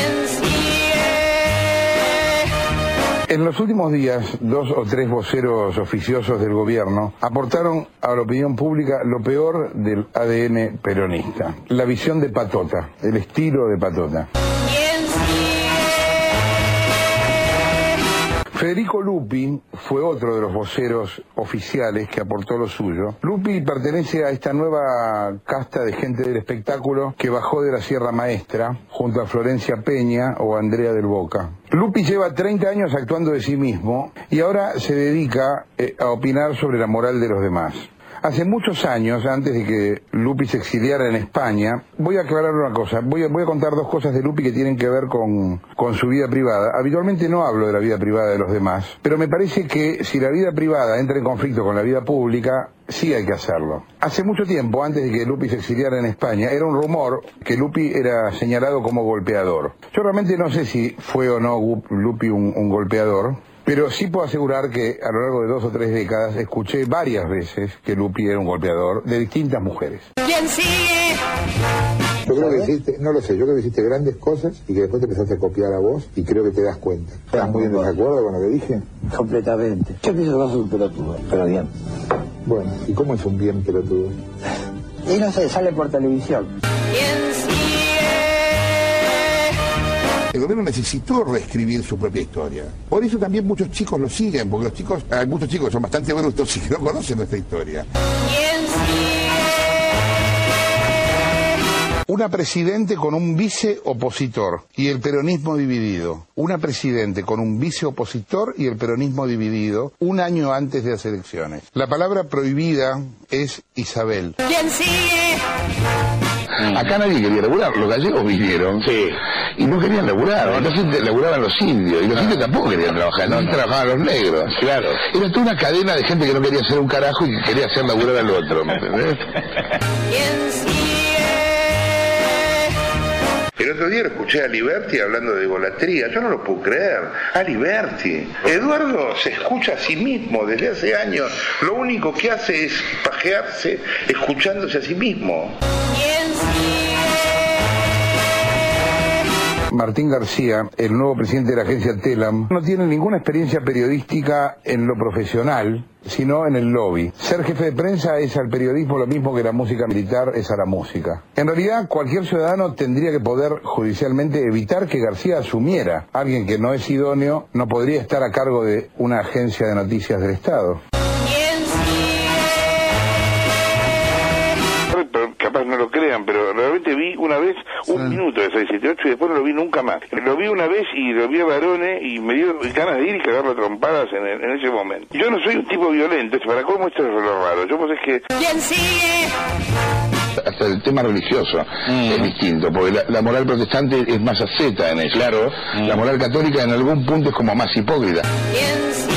En los últimos días, 2 o 3 voceros oficiosos del gobierno aportaron a la opinión pública lo peor del ADN peronista. La visión de patota, el estilo de patota. Federico Lupi fue otro de los voceros oficiales que aportó lo suyo. Lupi pertenece a esta nueva casta de gente del espectáculo que bajó de la Sierra Maestra junto a Florencia Peña o Andrea del Boca. Lupi lleva 30 años actuando de sí mismo y ahora se dedica a opinar sobre la moral de los demás. Hace muchos años, antes de que Lupi se exiliara en España, voy a aclarar una cosa, voy a contar 2 cosas de Lupi que tienen que ver con su vida privada. Habitualmente no hablo de la vida privada de los demás, pero me parece que si la vida privada entra en conflicto con la vida pública, sí hay que hacerlo. Hace mucho tiempo, antes de que Lupi se exiliara en España, era un rumor que Lupi era señalado como golpeador. Yo realmente no sé si fue o no Lupi un golpeador, pero sí puedo asegurar que a lo largo de 2 o 3 décadas escuché varias veces que Lupi era un golpeador de distintas mujeres. ¿Quién sigue? Yo creo que hiciste, no lo sé, yo creo que hiciste grandes cosas y que después te empezaste a copiar a vos y creo que te das cuenta. ¿Estás muy en desacuerdo con lo que dije? Completamente. Yo pienso que vos sos un pelotudo, pero bien. Bueno, ¿y cómo es un bien pelotudo? Y no sé, sale por televisión. ¿Quién sigue? El gobierno necesitó reescribir su propia historia. Por eso también muchos chicos lo siguen, porque hay muchos chicos que son bastante brutos y que no conocen nuestra historia. ¿Quién sigue? Una presidente con un vice opositor y el peronismo dividido. Una presidente con un vice opositor y el peronismo dividido 1 año antes de las elecciones. La palabra prohibida es Isabel. ¿Quién sigue? Acá nadie quería laburar, los gallegos vinieron y no querían laburar, entonces laburaban los indios y los indios tampoco querían trabajar, no trabajaban los negros. Claro. Era toda una cadena de gente que no quería hacer un carajo y que quería hacer laburar al otro, ¿me entendés? ¿Quién sigue? El otro día lo escuché a Liberty hablando de idolatría, yo no lo puedo creer, a Liberty. Eduardo se escucha a sí mismo desde hace años, lo único que hace es pajearse escuchándose a sí mismo. ¿Quién Martín García, el nuevo presidente de la agencia Telam, no tiene ninguna experiencia periodística en lo profesional, sino en el lobby. Ser jefe de prensa es al periodismo lo mismo que la música militar es a la música. En realidad, cualquier ciudadano tendría que poder judicialmente evitar que García asumiera. Alguien que no es idóneo no podría estar a cargo de una agencia de noticias del Estado. Capaz no lo crean, pero realmente vi una vez un minuto de 678 y después no lo vi nunca más. Lo vi una vez y lo vi a Barone y me dio ganas de ir y cagarlo a trompadas en ese momento. Yo no soy un tipo violento, para cómo esto es lo raro. Yo pues es que... ¿Quién sigue? Hasta el tema religioso es distinto, porque la moral protestante es más asceta en eso. Claro, la moral católica en algún punto es como más hipócrita. ¿Quién sigue?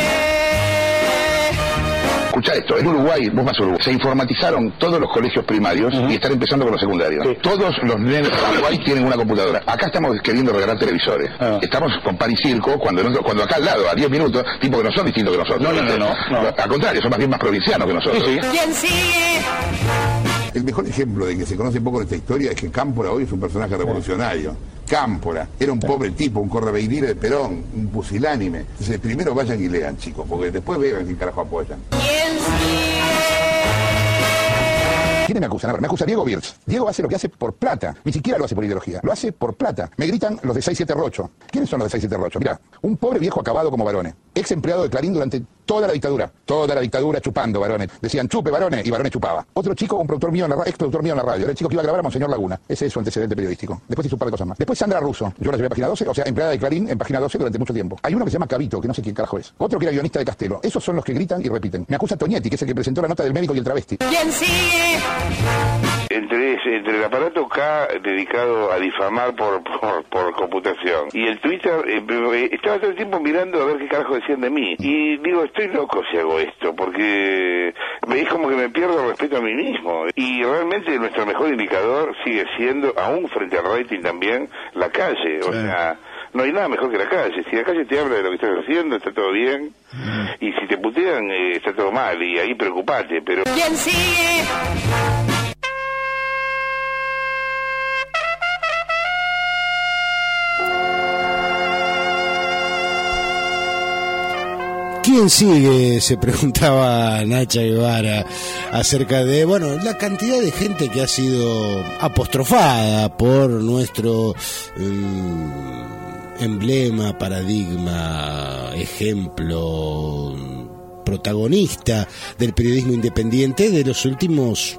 Escucha esto, en Uruguay, vos vas a Uruguay, se informatizaron todos los colegios primarios y están empezando con los secundarios. Sí. Todos los nenes de Uruguay tienen una computadora. Acá estamos queriendo regalar televisores. Estamos con pan y circo, cuando acá al lado, a 10 minutos, tipo que no son distintos que nosotros. No. Al contrario, son más bien más provincianos que nosotros. Sí. ¿Quién sigue? El mejor ejemplo de que se conoce poco de esta historia es que Cámpora hoy es un personaje revolucionario. Cámpora era un pobre tipo, un correveidire de Perón, un pusilánime. Entonces primero vayan y lean, chicos, porque después vean qué carajo apoyan. ¿Quiénes me acusan? A ver, me acusa Diego Birz. Diego hace lo que hace por plata. Ni siquiera lo hace por ideología. Lo hace por plata. Me gritan los de 67 Rocho. ¿Quiénes son los de 67 Rocho? Mirá, un pobre viejo acabado como Barone. Ex empleado de Clarín durante toda la dictadura. Toda la dictadura chupando, Barone. Decían, chupe, Barone, y Barone chupaba. Otro chico, un productor mío, ex productor mío en la radio. Era el chico que iba a grabar a Monseñor Laguna. Ese es su antecedente periodístico. Después hizo un par de cosas más. Después Sandra Russo. Yo la llevé a Página 12, o sea, empleada de Clarín en Página 12 durante mucho tiempo. Hay uno que se llama Cabito, que no sé quién carajo es. Otro que era guionista de Castelo. Esos son los que gritan y repiten. Me acusa Tonietti, que es el que presentó la nota del médico y el travesti. ¿Quién sigue? Entre el aparato K dedicado a difamar por computación y el Twitter, estaba todo el tiempo mirando a ver qué carajo decían de mí. Y digo, estoy loco si hago esto, porque es como que me pierdo el respeto a mí mismo. Y realmente nuestro mejor indicador sigue siendo, aún frente al rating también, la calle. O sea, no hay nada mejor que la calle. Si la calle te habla de lo que estás haciendo, está todo bien. Y si te putean, está todo mal. Y ahí preocupate, pero... ¿Quién sigue? ¿Quién sigue? Se preguntaba Nacha Guevara acerca de, la cantidad de gente que ha sido apostrofada por nuestro emblema, paradigma, ejemplo, protagonista del periodismo independiente de los últimos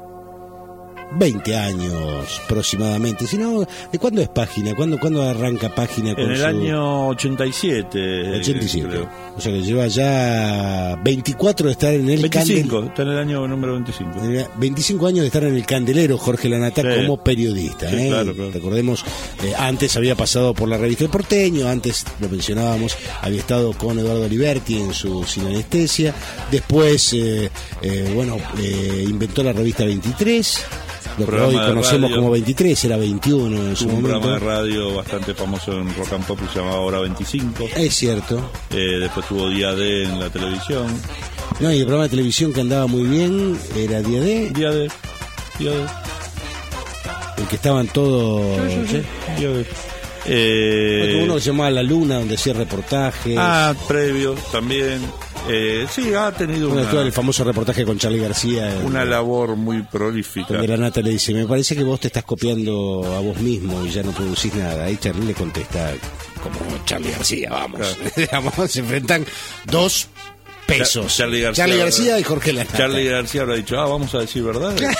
20 años aproximadamente. Si no, ¿de cuándo es Página? ¿Cuándo arranca Página? En el año 87. 87. Creo. O sea que lleva ya 24 de estar en el 25, está en el año número 25. 25 años de estar en el candelero Jorge Lanata como periodista. Sí, claro. Recordemos, antes había pasado por la revista El Porteño, antes lo mencionábamos, había estado con Eduardo Liberti en su Sin Anestesia, después inventó la revista 23. Lo que hoy conocemos como 23, era 21 en su momento. Un programa de radio bastante famoso en Rock and Pop que se llamaba Hora 25. Es cierto. Después tuvo Día D en la televisión. No, y el programa de televisión que andaba muy bien era Día D. Día D. El que estaban todos... Sí. Día D. Uno que se llamaba La Luna, donde hacía reportajes. Previo también. Sí, ha tenido el famoso reportaje con Charly García. Una labor muy prolífica. Donde la Nata le dice, me parece que vos te estás copiando a vos mismo y ya no producís nada. Ahí Charly le contesta, como Charly García, vamos. Claro. Se enfrentan dos pesos. Charly García y Jorge Lanata. Charly García habrá dicho, vamos a decir verdad. Claro.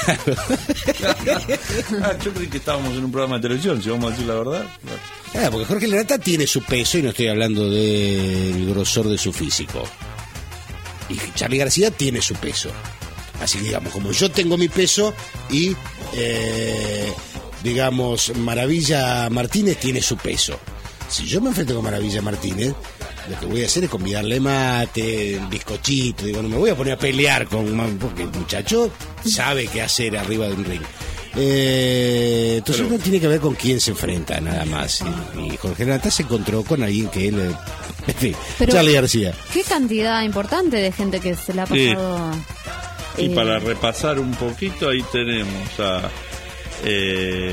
Yo creí que estábamos en un programa de televisión, si vamos a decir la verdad. Claro, porque Jorge Lanata tiene su peso y no estoy hablando del grosor de su físico. Y Charly García tiene su peso. Así que digamos, como yo tengo mi peso y Maravilla Martínez tiene su peso. Si yo me enfrento con Maravilla Martínez, lo que voy a hacer es convidarle mate, bizcochito. No me voy a poner a pelear porque el muchacho sabe qué hacer arriba de un ring. Entonces no tiene que ver con quién se enfrenta, nada más. Y Jorge Lanata se encontró con alguien que él... En fin, Charly García. Qué cantidad importante de gente que se le ha pasado. Y para repasar un poquito, ahí tenemos a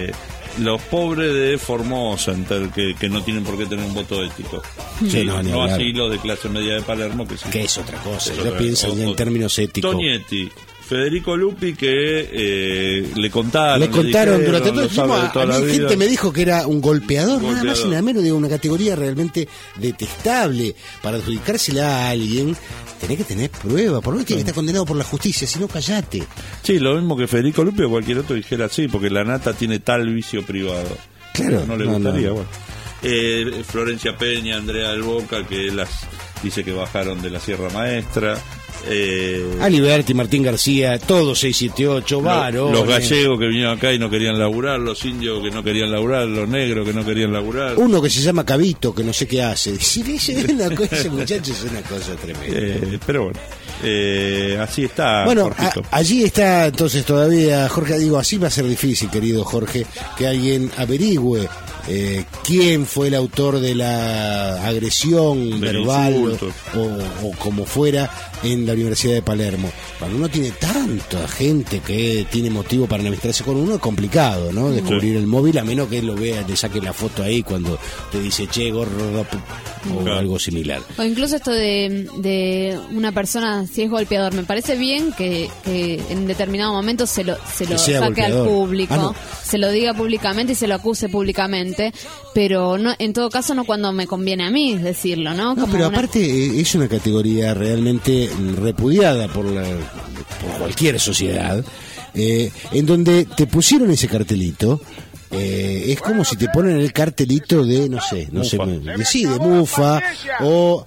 los pobres de Formosa, que no tienen por qué tener un voto ético. Sí, no hablar. así los de clase media de Palermo, que sí. Que es otra cosa, yo pienso en términos éticos. Tonietti, Federico Lupi, que le contaron durante todo el tiempo. A mí gente me dijo que era un golpeador, nada más y nada menos, de una categoría realmente detestable. Para adjudicársela a alguien, tenés que tener prueba, por lo menos tiene que estar condenado por la justicia, si no, callate. Sí, lo mismo que Federico Lupi o cualquier otro dijera así, porque la nata tiene tal vicio privado. Claro, no le gustaría, bueno. Florencia Peña, Andrea del Boca, que dice que bajaron de la Sierra Maestra. Aliberti, Martín García, todos 678, Varo. Los gallegos que vinieron acá y no querían laburar, los indios que no querían laburar, los negros que no querían laburar. Uno que se llama Cabito, que no sé qué hace. Ese muchacho es una cosa tremenda. Pero bueno, así está. Bueno, allí está entonces todavía, Jorge, digo, así va a ser difícil, querido Jorge, que alguien averigüe quién fue el autor de la agresión verbal o como fuera en la Universidad de Palermo. Cuando uno tiene tanta gente que tiene motivo para enemistarse con uno, es complicado, ¿no? Descubrir el móvil, a menos que él lo vea, le saque la foto ahí cuando te dice che, gorro, o algo similar. O incluso esto de una persona, si es golpeador, me parece bien que en determinado momento se lo saque golpeador al público, se lo diga públicamente y se lo acuse públicamente, pero no, en todo caso no cuando me conviene a mí decirlo, ¿no? No, pero aparte es una categoría realmente repudiada por cualquier sociedad, en donde te pusieron ese cartelito. Es como si te ponen el cartelito de, no sé, de mufa o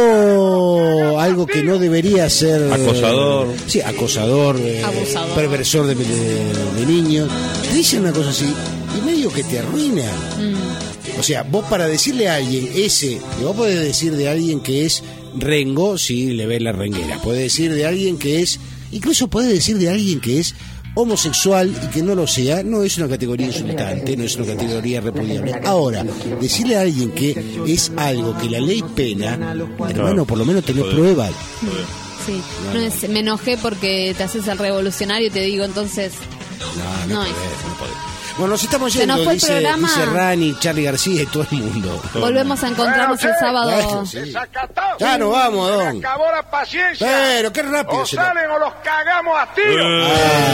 algo que no debería ser acosador, acosador, perversor de niños. Te dicen una cosa así y medio que te arruina. O sea, vos para decirle a alguien vos podés decir de alguien que es rengo si le ves la renguera, podés decir de alguien que es, incluso podés decir de alguien que es homosexual y que no lo sea, no es una categoría insultante, no es una categoría repudiable. Ahora, decirle a alguien que es algo que la ley pena, hermano, por lo menos tenés pruebas. Sí, me enojé porque te haces el revolucionario y te digo, entonces no es. Bueno, nos estamos yendo, dice Rani, Charly García y todo el mundo. Volvemos a encontrarnos el sábado. Ya nos vamos, don. Acabó la paciencia. Pero qué rápido. O salen o los cagamos a tiros.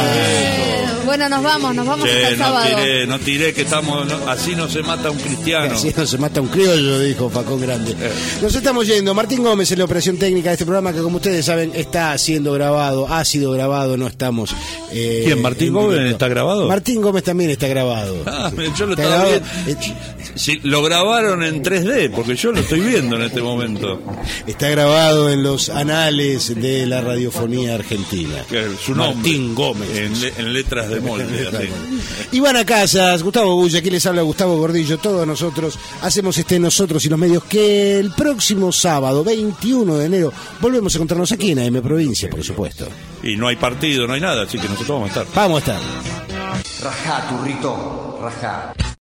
Bueno, nos vamos hasta el sábado. No tiré que estamos, así no se mata un cristiano. Así no se mata un criollo, dijo Facón Grande. Nos estamos yendo. Martín Gómez en la operación técnica de este programa, que como ustedes saben ha sido grabado, no estamos. ¿Quién? ¿Martín Gómez está grabado? Martín Gómez también está grabado. Yo lo estaba viendo. Sí, lo grabaron en 3D, porque yo lo estoy viendo en este momento. Está grabado en los anales de la radiofonía argentina. Su nombre, Martín Gómez. En letras de molde. Ivana Casas, Gustavo Bulla, aquí les habla Gustavo Gordillo. Todos nosotros hacemos Nosotros y los Medios, que el próximo sábado, 21 de enero, volvemos a encontrarnos aquí en AM Provincia, por supuesto. Y no hay partido, no hay nada, así que nosotros vamos a estar. Vamos a estar. Rajá, turrito, rajá.